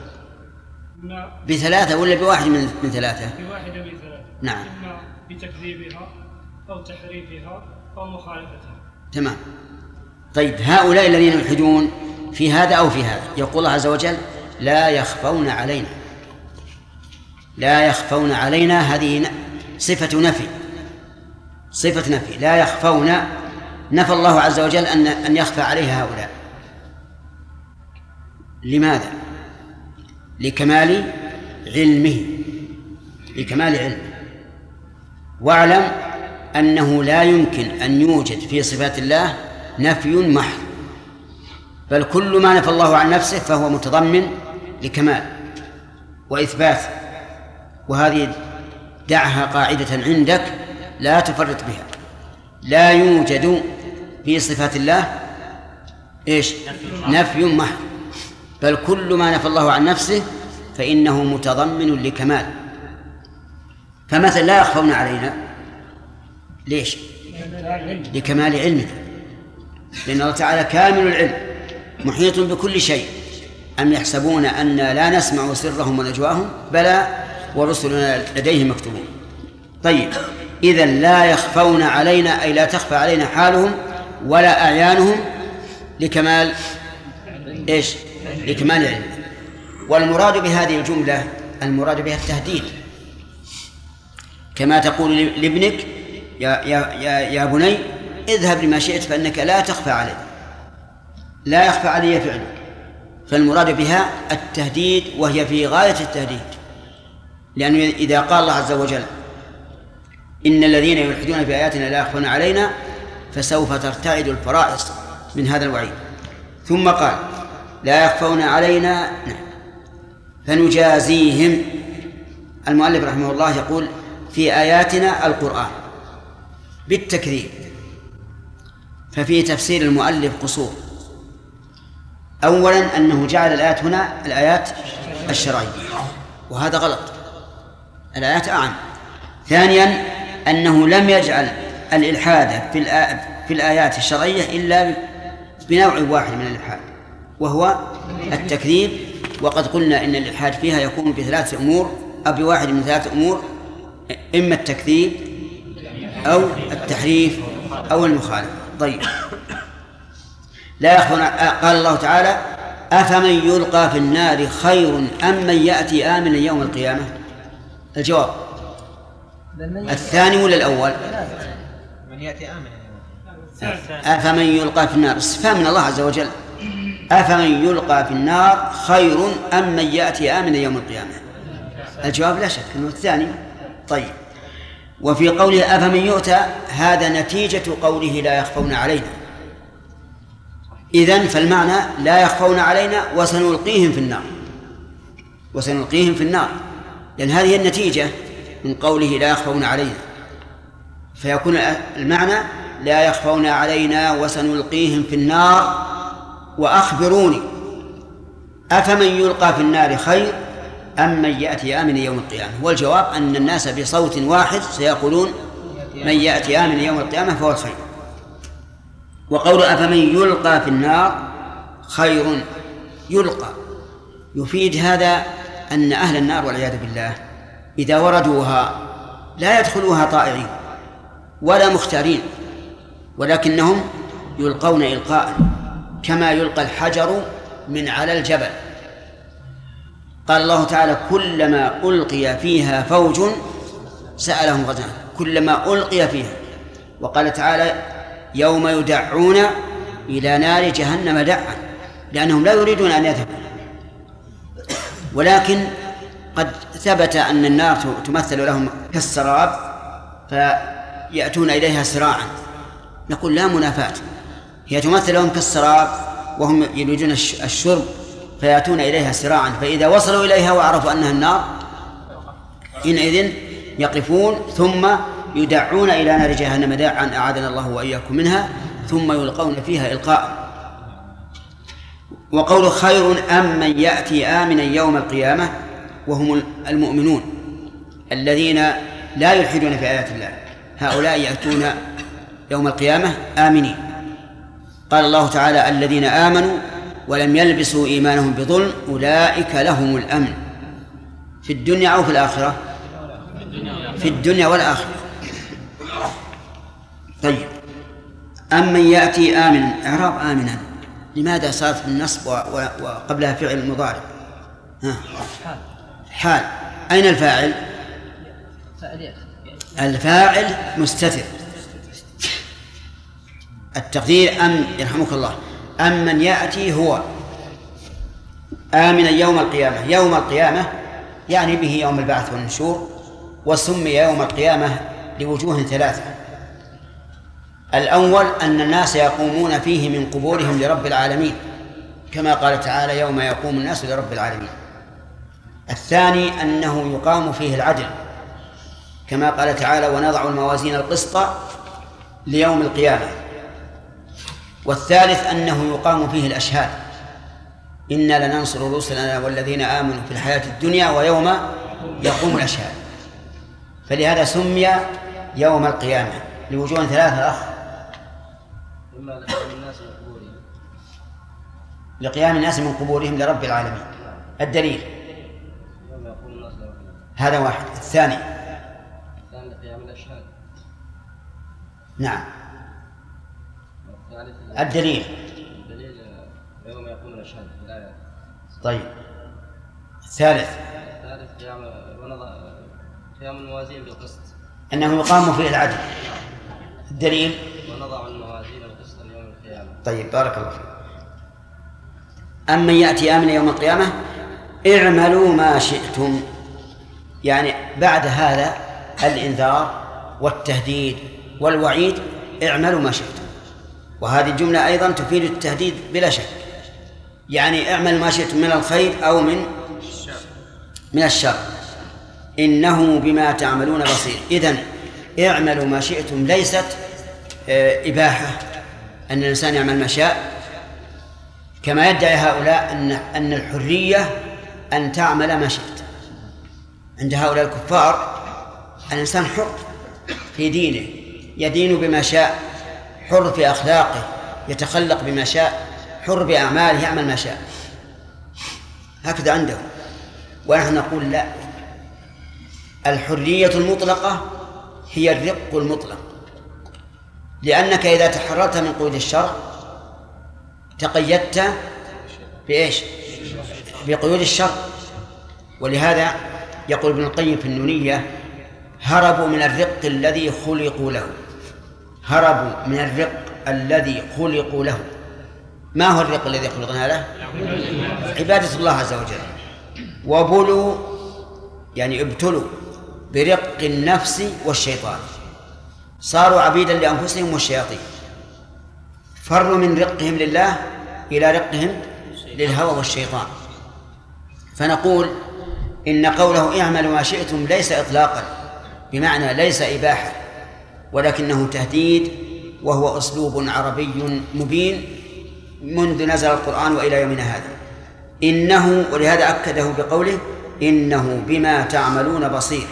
بثلاثة ولا بواحد من من ثلاثة؟ بواحدة من ثلاثة. نعم. إما بتكذيبها أو تحريفها أو مخالفتها. تمام. طيب، هؤلاء الذين يلحدون في هذا أو في هذا يقول الله عز وجل: لا يخفون علينا. لا يخفون علينا هذه صفة نفي، صفة نفي. لا يخفون، نفى الله عز وجل أن أن يخفى عليها هؤلاء. لماذا؟ لكمال علمه، لكمال علمه. واعلم أنه لا يمكن أن يوجد في صفات الله نفي محض، بل كل ما نفى الله عن نفسه فهو متضمن لكمال وإثبات. وهذه دعها قاعدة عندك لا تفرط بها. لا يوجد في صفات الله إيش؟ نفي محض، بل كل ما نفى الله عن نفسه فإنه متضمن لكمال. فمثلا لا يخفون علينا، ليش؟ لكمال علمه، لأن الله تعالى كامل العلم محيط بكل شيء. أم يحسبون أن لا نسمع سرهم ونجواهم؟ بلى ورسلنا لديهم مكتوبون. طيب، إذن لا يخفون علينا أي لا تخفى علينا حالهم ولا أعيانهم لكمال إيش؟ لكمال علم. والمراد بهذه الجملة المراد بها التهديد، كما تقول لابنك يا, يا, يا, يا بني اذهب لما شئت فإنك لا تخفى علي، لا يخفى علي فعلك. فالمراد بها التهديد، وهي في غاية التهديد، لأنه إذا قال الله عز وجل إن الذين يلحدون في آياتنا لا يخفون علينا فسوف ترتعد الفرائص من هذا الوعيد. ثم قال لا يخفون علينا فنجازيهم. المؤلف رحمه الله يقول في آياتنا القرآن بالتكذيب، ففي تفسير المؤلف قصور. أولا أنه جعل الآيات هنا الآيات الشرعية، وهذا غلط، الآيات أعم. ثانيا أنه لم يجعل الإلحاد في, في الآيات الشرعية إلا بنوع واحد من الإلحاد، وهو التكذيب. وقد قلنا إن الإلحاد فيها يكون بثلاث أمور أو بواحد من ثلاث أمور، إما التكذيب أو التحريف أو المخالفة. طيب، لا يخفون. قال الله تعالى أفمن يلقى في النار خير أم من يأتي آمنا يوم القيامة؟ الجواب الثاني ولا الأول؟ من يأتي آمنا. أفمن يلقى في النار استفهام من الله عز وجل، أفمن يلقى في النار خير أم من يأتي آمنا يوم القيامة؟ الجواب لا شك أنه الثاني. طيب، وفي قوله أفمن يؤتى هذا نتيجة قوله لا يخفون علينا. إذن فالمعنى لا يخفون علينا وسنلقيهم في النار، وسنلقيهم في النار، لأن هذه النتيجة من قوله لا يخفون علينا، فيكون المعنى لا يخفون علينا وسنلقيهم في النار. وأخبروني أفمن يلقى في النار خير أم من يأتي آمنا يوم القيامة؟ والجواب أن الناس بصوت واحد سيقولون من يأتي آمنا يوم القيامة فهو الخير. وقول أفمن يلقى في النار خير، يلقى يفيد هذا أن أهل النار والعياذ بالله إذا وردوها لا يدخلوها طائعين ولا مختارين، ولكنهم يلقون إلقاء كما يلقى الحجر من على الجبل. قال الله تعالى كلما ألقي فيها فوج سألهم غزاها، كلما ألقي فيها. وقال تعالى يوم يدعون إلى نار جهنم دعا، لأنهم لا يريدون أن يذهبوا. ولكن قد ثبت أن النار تمثل لهم كالسراب فيأتون إليها سراعا، نقول لا منافاة، هي تمثل لهم كالسراب وهم يريدون الشرب فيأتون إليها سراعا، فإذا وصلوا إليها وعرفوا أنها النار حينئذ يقفون ثم يدعون إلى نار جهنم داعا أعاذنا الله وإياكم منها، ثم يلقون فيها إلقاء. وقول خير أم من يأتي آمنا يوم القيامة، وهم المؤمنون الذين لا يلحدون في آيات الله، هؤلاء يأتون يوم القيامة آمنين. قال الله تعالى الذين آمنوا ولم يلبسوا إيمانهم بظلم أولئك لهم الأمن في الدنيا أو في الآخرة؟ في الدنيا والآخرة. طيب، أم من يأتي آمنا، إعراب آمنا لماذا صارت في النصب وقبلها فعل مضارع؟ ها. حال، أين الفاعل؟ الفاعل مستتر. التقدير أم يرحمك الله أم من يأتي هو آمنا يوم القيامة. يوم القيامة يعني به يوم البعث والنشور، وسمي يوم القيامة لوجوه ثلاثة. الأول أن الناس يقومون فيه من قبورهم لرب العالمين كما قال تعالى يوم يقوم الناس لرب العالمين. الثاني أنه يقام فيه العدل كما قال تعالى ونضع الموازين القسط ليوم القيامة. والثالث أنه يقام فيه الأشهاد إنا لننصر رسلنا والذين آمنوا في الحياة الدنيا ويوم يقوم الأشهاد. فلهذا سمي يوم القيامة لوجوه ثلاثة أخ. إما لقيام الناس من قبورهم لقيام الناس من قبورهم لرب العالمين. الدليل يوم يقوم الناس لرب العالمين. هذا واحد. الثاني الثاني لقيام الأشهاد. نعم. والثالث الدليل الدليل يوم يقوم الأشهاد في الآيات. طيب. الثالث الثالث قيام ونضع قيام الموازين بالقسط أنه يقام فيه العدل. الدليل ونضع الموازين القسط ليوم القيامة. طيب بارك الله فيك. أمن يأتي آمنا يوم القيامة اعملوا ما شئتم، يعني بعد هذا الإنذار والتهديد والوعيد اعملوا ما شئتم، وهذه الجملة أيضا تفيد التهديد بلا شك، يعني اعمل ما شئتم من الخير أو من من الشر إنه بما تعملون بصير. إذن اعملوا ما شئتم ليست إباحة أن الإنسان يعمل ما شاء كما يدعي هؤلاء أن أن الحرية أن تعمل ما شئت. عند هؤلاء الكفار الإنسان حر في دينه، يدين بما شاء، حر في أخلاقه، يتخلق بما شاء، حر بأعماله، يعمل ما شاء، هكذا عنده. ونحن نقول لا، الحرية المطلقة هي الرق المطلق، لأنك إذا تحررت من قيود الشرع تقيدت بإيش؟ بقيود الشرع. ولهذا يقول ابن القيم في النونية هربوا من الرق الذي خلقوا له. هربوا من الرق الذي خلقوا له. ما هو الرق الذي خلقنا له؟ عبادة الله عز وجل. وبلوا يعني ابتلوا برق النفس والشيطان، صاروا عبيدا لأنفسهم والشياطين، فروا من رقهم لله إلى رقهم للهوى والشيطان. فنقول إن قوله اعملوا ما شئتم ليس إطلاقا، بمعنى ليس إباحة، ولكنه تهديد، وهو أسلوب عربي مبين منذ نزل القرآن وإلى يومنا هذا. إنه، ولهذا أكده بقوله إنه بما تعملون بصير.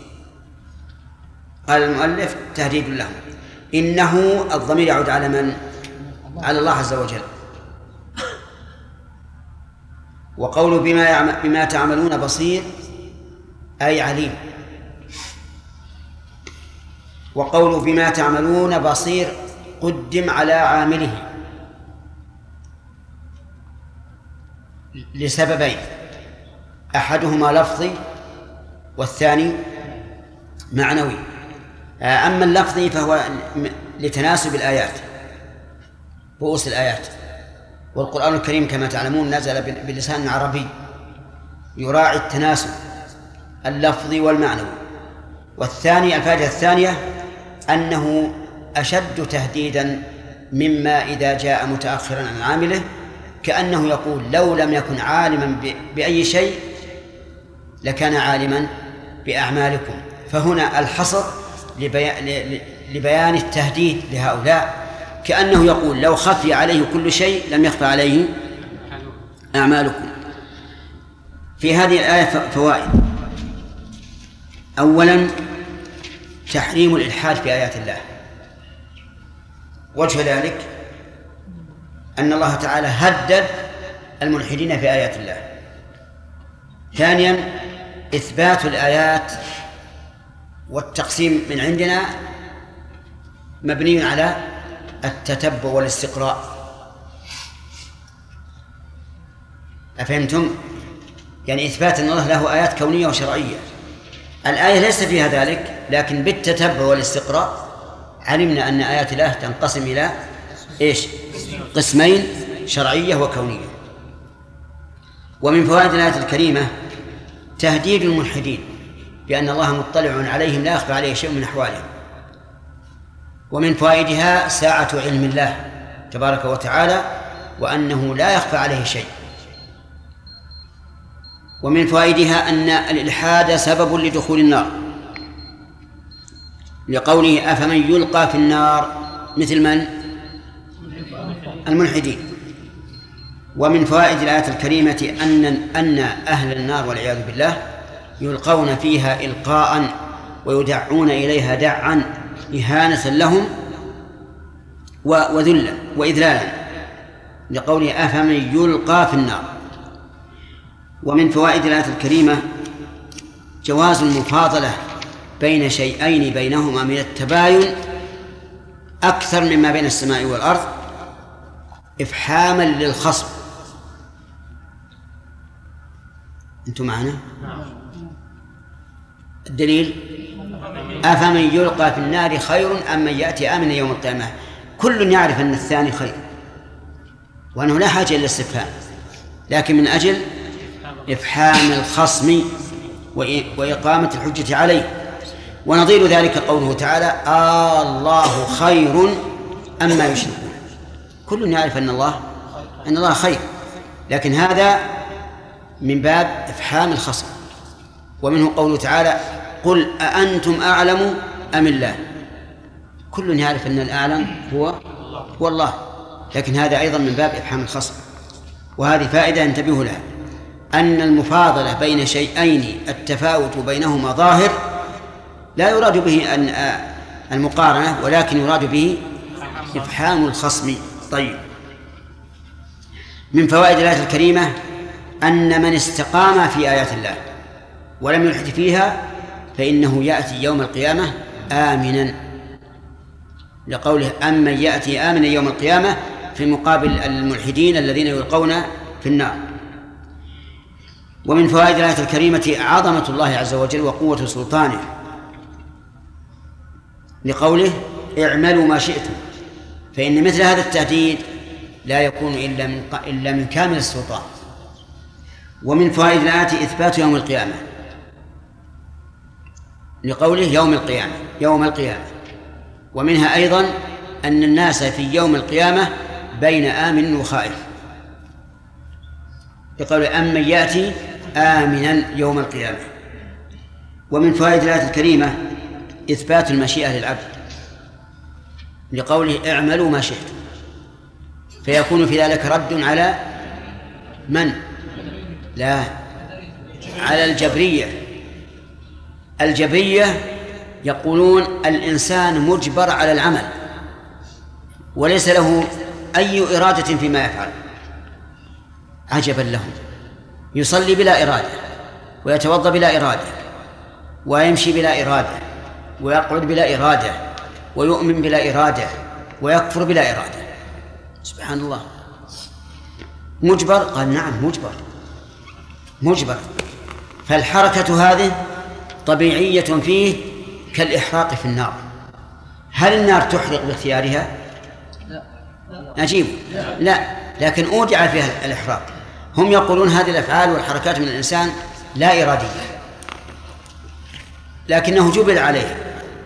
قال المؤلف تهديد له. إنه الضمير يعود على من؟ على الله عز وجل. وقول بما بما تعملون بصير أي عليم. وقول بما تعملون بصير قدم على عامله لسببين، أحدهما لفظي والثاني معنوي. أما اللفظي فهو لتناسب الآيات، رؤوس الآيات، والقرآن الكريم كما تعلمون نزل بلسان عربي يراعي التناسب اللفظي والمعنوي. والثاني الفائدة الثانية أنه أشد تهديدا مما إذا جاء متأخرا عن عامله، كأنه يقول لو لم يكن عالما بأي شيء لكان عالما بأعمالكم. فهنا الحصر لبيان التهديد لهؤلاء، كأنه يقول لو خفي عليه كل شيء لم يخفى عليه أعمالكم. في هذه الآية فوائد. أولا تحريم الإلحاد في آيات الله. وجه ذلك أن الله تعالى هدد الملحدين في آيات الله. ثانيا إثبات الآيات والتقسيم من عندنا مبني على التتبع والاستقراء. أفهمتم؟ يعني إثبات أن الله له آيات كونية وشرعية. الآية ليس فيها ذلك، لكن بالتتبع والاستقراء علمنا أن آيات الله تنقسم إلى إيش؟ قسمين، شرعية وكونية. ومن فوائد الآية الكريمة تهديد الملحدين بأن الله مطلع عليهم لا يخفى عليه شيء من أحوالهم. ومن فوائدها ساعة علم الله تبارك وتعالى وأنه لا يخفى عليه شيء. ومن فوائدها أن الإلحاد سبب لدخول النار، لقوله أفمن يلقى في النار مثل من؟ الملحدين. ومن فوائد الآية الكريمة أن أن أهل النار والعياذ بالله يلقون فيها إلقاء ويدعون إليها دعا إهانة لهم وذلا وإذلالا، لقوله أفمن يلقى في النار. ومن فوائد الآية الكريمة جواز المفاضلة بين شيئين بينهما من التباين أكثر مما بين السماء والأرض إفحاما للخصم. أنتم معنا؟ الدليل أفمن يلقى في النار خير أم من يأتي آمنا يوم القيامة. كل يعرف أن الثاني خير وأنه لا حاجة إلا الاستفهام، لكن من أجل إفحام الخصم وإقامة الحجة عليه. ونظير ذلك قوله تعالى آه الله خير أما يشركون. كل يعرف أن الله أن الله خير، لكن هذا من باب إفحام الخصم. ومنه قوله تعالى قل أأنتم أعلم أم الله. كل يعرف أن الأعلم هو هو الله، لكن هذا أيضا من باب إفحام الخصم. وهذه فائدة انتبهوا لها، أن المفاضلة بين شيئين التفاوت بينهما ظاهر لا يراد به أن المقارنة، ولكن يراد به إفحام الخصم. طيب، من فوائد الآية الكريمة أن من استقام في آيات الله ولم يلحد فيها فإنه يأتي يوم القيامة آمنا، لقوله أمن يأتي آمنا يوم القيامة في مقابل الملحدين الذين يلقون في النار. ومن فوائد الآية الكريمة عظمة الله عز وجل وقوة سلطانه، لقوله اعملوا ما شئتم، فإن مثل هذا التهديد لا يكون إلا من إلا من كامل السلطان. ومن فوائد الآية إثبات يوم القيامة، لقوله يوم القيامة يوم القيامة. ومنها أيضا أن الناس في يوم القيامة بين آمن وخائف، لقوله أمن يأتي آمنا يوم القيامة. ومن فوائد الآية الكريمة إثبات المشيئة للعبد، لقوله اعملوا ما شئتم، فيكون في ذلك رد على من؟ لا، على الجبرية. الجبرية يقولون الإنسان مجبر على العمل وليس له أي إرادة فيما يفعل. عجبا لهم، يصلي بلا إرادة، ويتوضأ بلا إرادة، ويمشي بلا إرادة، ويقعد بلا إرادة، ويؤمن بلا إرادة، ويكفر بلا إرادة. سبحان الله، مجبر؟ قال نعم مجبر مجبر. فالحركة هذه طبيعية فيه كالإحراق في النار. هل النار تحرق باختيارها؟ نجيب لا، لكن أودع فيها الإحراق. هم يقولون هذه الأفعال والحركات من الإنسان لا إرادية، لكنه جبل عليها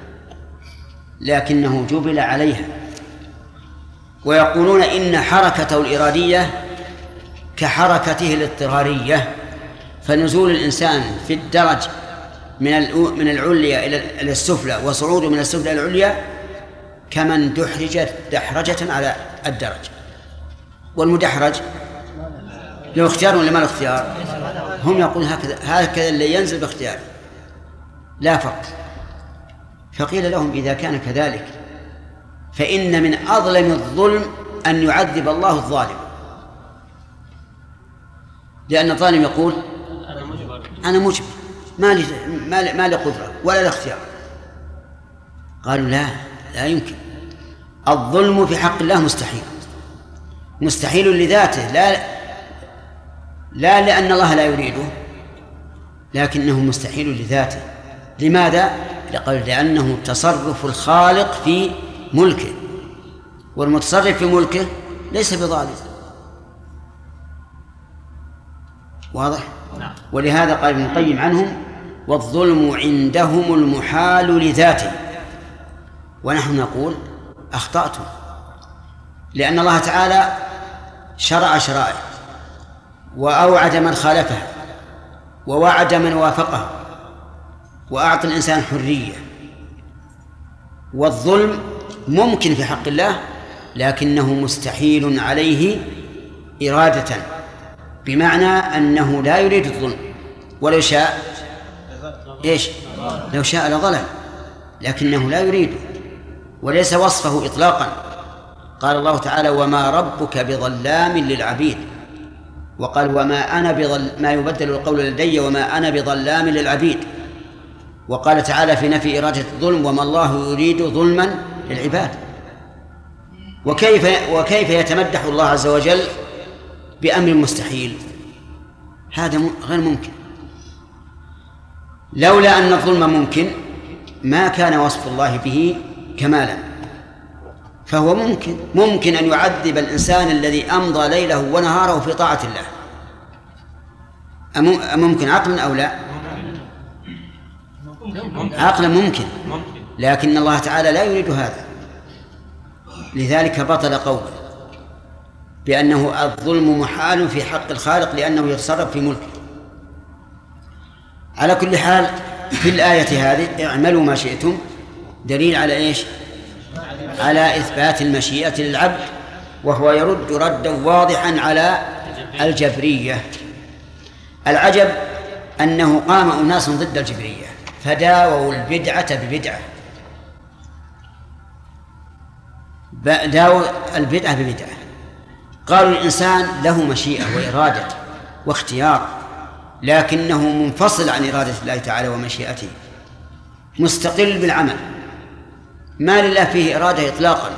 لكنه جبل عليها ويقولون إن حركته الإرادية كحركته الاضطرارية، فنزول الإنسان في الدرج من من العليا إلى السفلى وصعوده من السفلى إلى العليا كمن دحرج دحرجة على الدرج. والمدحرج له اختيار ولا ما له اختيار؟ هم يقولون هكذا هكذا اللي ينزل باختياره لا فرق. فقيل لهم إذا كان كذلك فإن من أظلم الظلم أن يعذب الله الظالم، لأن الظالم يقول أنا مجبر، ما لي ما لي قدرة ولا الاختيار. قالوا لا لا يمكن، الظلم في حق الله مستحيل مستحيل لذاته، لا لا لأن الله لا يريده، لكنه مستحيل لذاته. لماذا؟ لقال لأنه تصرف الخالق في ملكه، والمتصرف في ملكه ليس بظالم. واضح؟ نعم. ولهذا قال ابن القيم عنهم والظلم عندهم المحال لذاته، ونحن نقول أخطأتم، لأن الله تعالى شرع شرائع وأوعد من خالفه ووعد من وافقه وأعطى الإنسان حرية. والظلم ممكن في حق الله لكنه مستحيل عليه إرادة، بمعنى أنه لا يريد الظلم، ولو شاء إيش؟ لو شاء لظلم، لكنه لا يريده وليس وصفه إطلاقا. قال الله تعالى: وما ربك بظلام للعبيد، وقال: وما أنا بظل ما يبدل القول لدي وما أنا بظلام للعبيد. وقال تعالى في نفي إرادة الظلم: وما الله يريد ظلما للعباد. وكيف وكيف يتمدح الله عز وجل بأمر مستحيل؟ هذا غير ممكن. لولا أن الظلم ممكن ما كان وصف الله به كمالا، فهو ممكن ممكن أن يعذب الإنسان الذي أمضى ليله ونهاره في طاعة الله. أممكن عقلا أو لا؟ عقلا ممكن، لكن الله تعالى لا يريد هذا، لذلك بطل قوله بأنه الظلم محال في حق الخالق لأنه يتصرف في ملكه. على كل حال في الآية هذه اعملوا ما شئتم دليل على إيش؟ على إثبات المشيئة للعبد، وهو يرد ردا واضحا على الجبرية. العجب أنه قام أناس ضد الجبرية فداووا البدعة ببدعة، داووا البدعة ببدعة. قالوا الإنسان له مشيئة وإرادة واختيار، لكنه منفصل عن إرادة الله تعالى ومشيئته، مستقل بالعمل، ما لله فيه إرادة إطلاقا.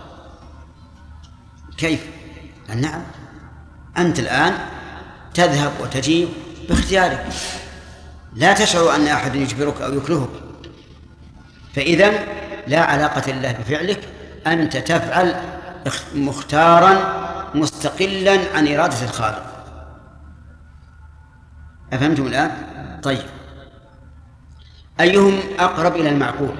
كيف؟ نعم، أنت الآن تذهب وتجيب باختيارك، لا تشعر أن أحد يجبرك أو يكرهك، فإذن لا علاقة لله بفعلك، أنت تفعل مختارا مستقلا عن إرادة الخالق. أفهمتم الآن؟ طيب، أيهم أقرب إلى المعقول؟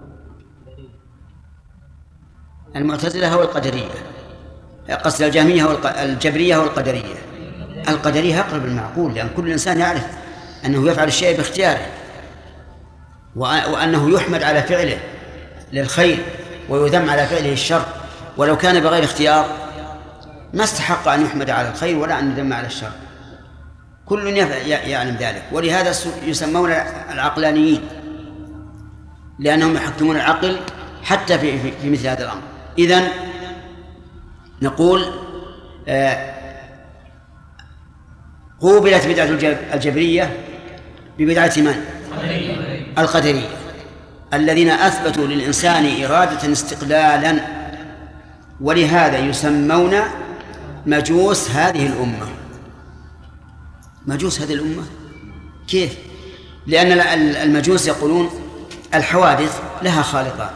المعتزلة هو القدرية، قصد الجهمية هو الجبرية هو القدرية. القدرية أقرب المعقول، لأن كل إنسان يعرف أنه يفعل الشيء باختياره، وأنه يحمد على فعله للخير ويذم على فعله الشر، ولو كان بغير اختيار ما استحق أن يحمد على الخير ولا أن يذم على الشر، كل يعلم ذلك. ولهذا يسمون العقلانيين، لأنهم يحكمون العقل حتى في, في, في مثل هذا الأمر. إذن نقول آه قوبلت بدعة الجبرية ببدعة من؟ القدرية، الذين أثبتوا للإنسان إرادة استقلالا، ولهذا يسمون مجوس هذه الأمة. مجوس هذه الأمة كيف؟ لأن المجوس يقولون الحوادث لها خالقان،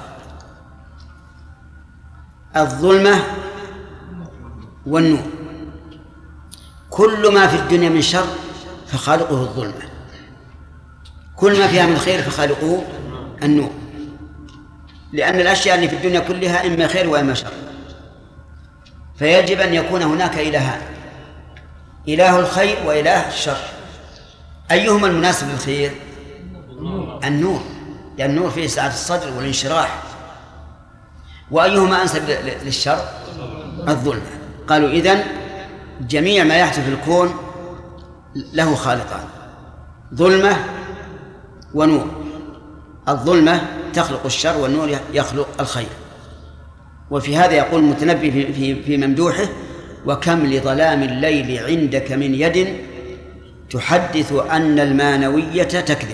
الظلمة والنور، كل ما في الدنيا من شر فخالقه الظلمة، كل ما فيها من خير فخالقه النور، لأن الأشياء اللي في الدنيا كلها إما خير وإما شر، فيجب أن يكون هناك إلهان، إله الخير وإله الشر. أيهما المناسب للخير؟ النور، لأن النور فيه سعة الصدر والانشراح. وأيهما أنسب للشر؟ الظلمة. قالوا إذن جميع ما يحدث في الكون له خالقان، ظلمة ونور. الظلمة تخلق الشر والنور يخلق الخير. وفي هذا يقول المتنبي في, في, في ممدوحه: وكم لظلام الليل عندك من يد تحدث أن المانوية تكذب.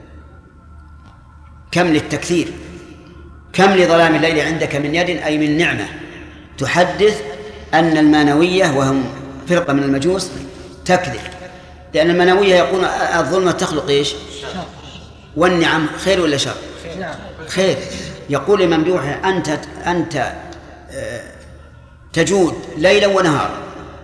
كم للتكثير، كم لظلام الليل عندك من يد أي من نعمة تحدث أن المانوية وهم فرقة من المجوس تكذب، لأن المانوية يقول الظلمة تخلق إيش؟ والنعم خير ولا شر؟ خير. يقول لممدوحه: أنت أنت تجود ليلا ونهارا،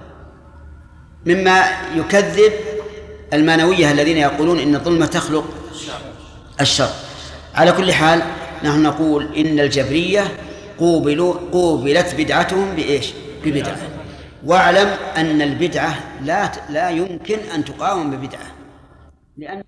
مما يكذب المانوية الذين يقولون إن الظلمة تخلق الشر. على كل حال نحن نقول إن الجبرية قوبلوا قوبلت بدعتهم بإيش؟ ببدعة. واعلم أن البدعة لا لا يمكن أن تقاوم ببدعة، لأن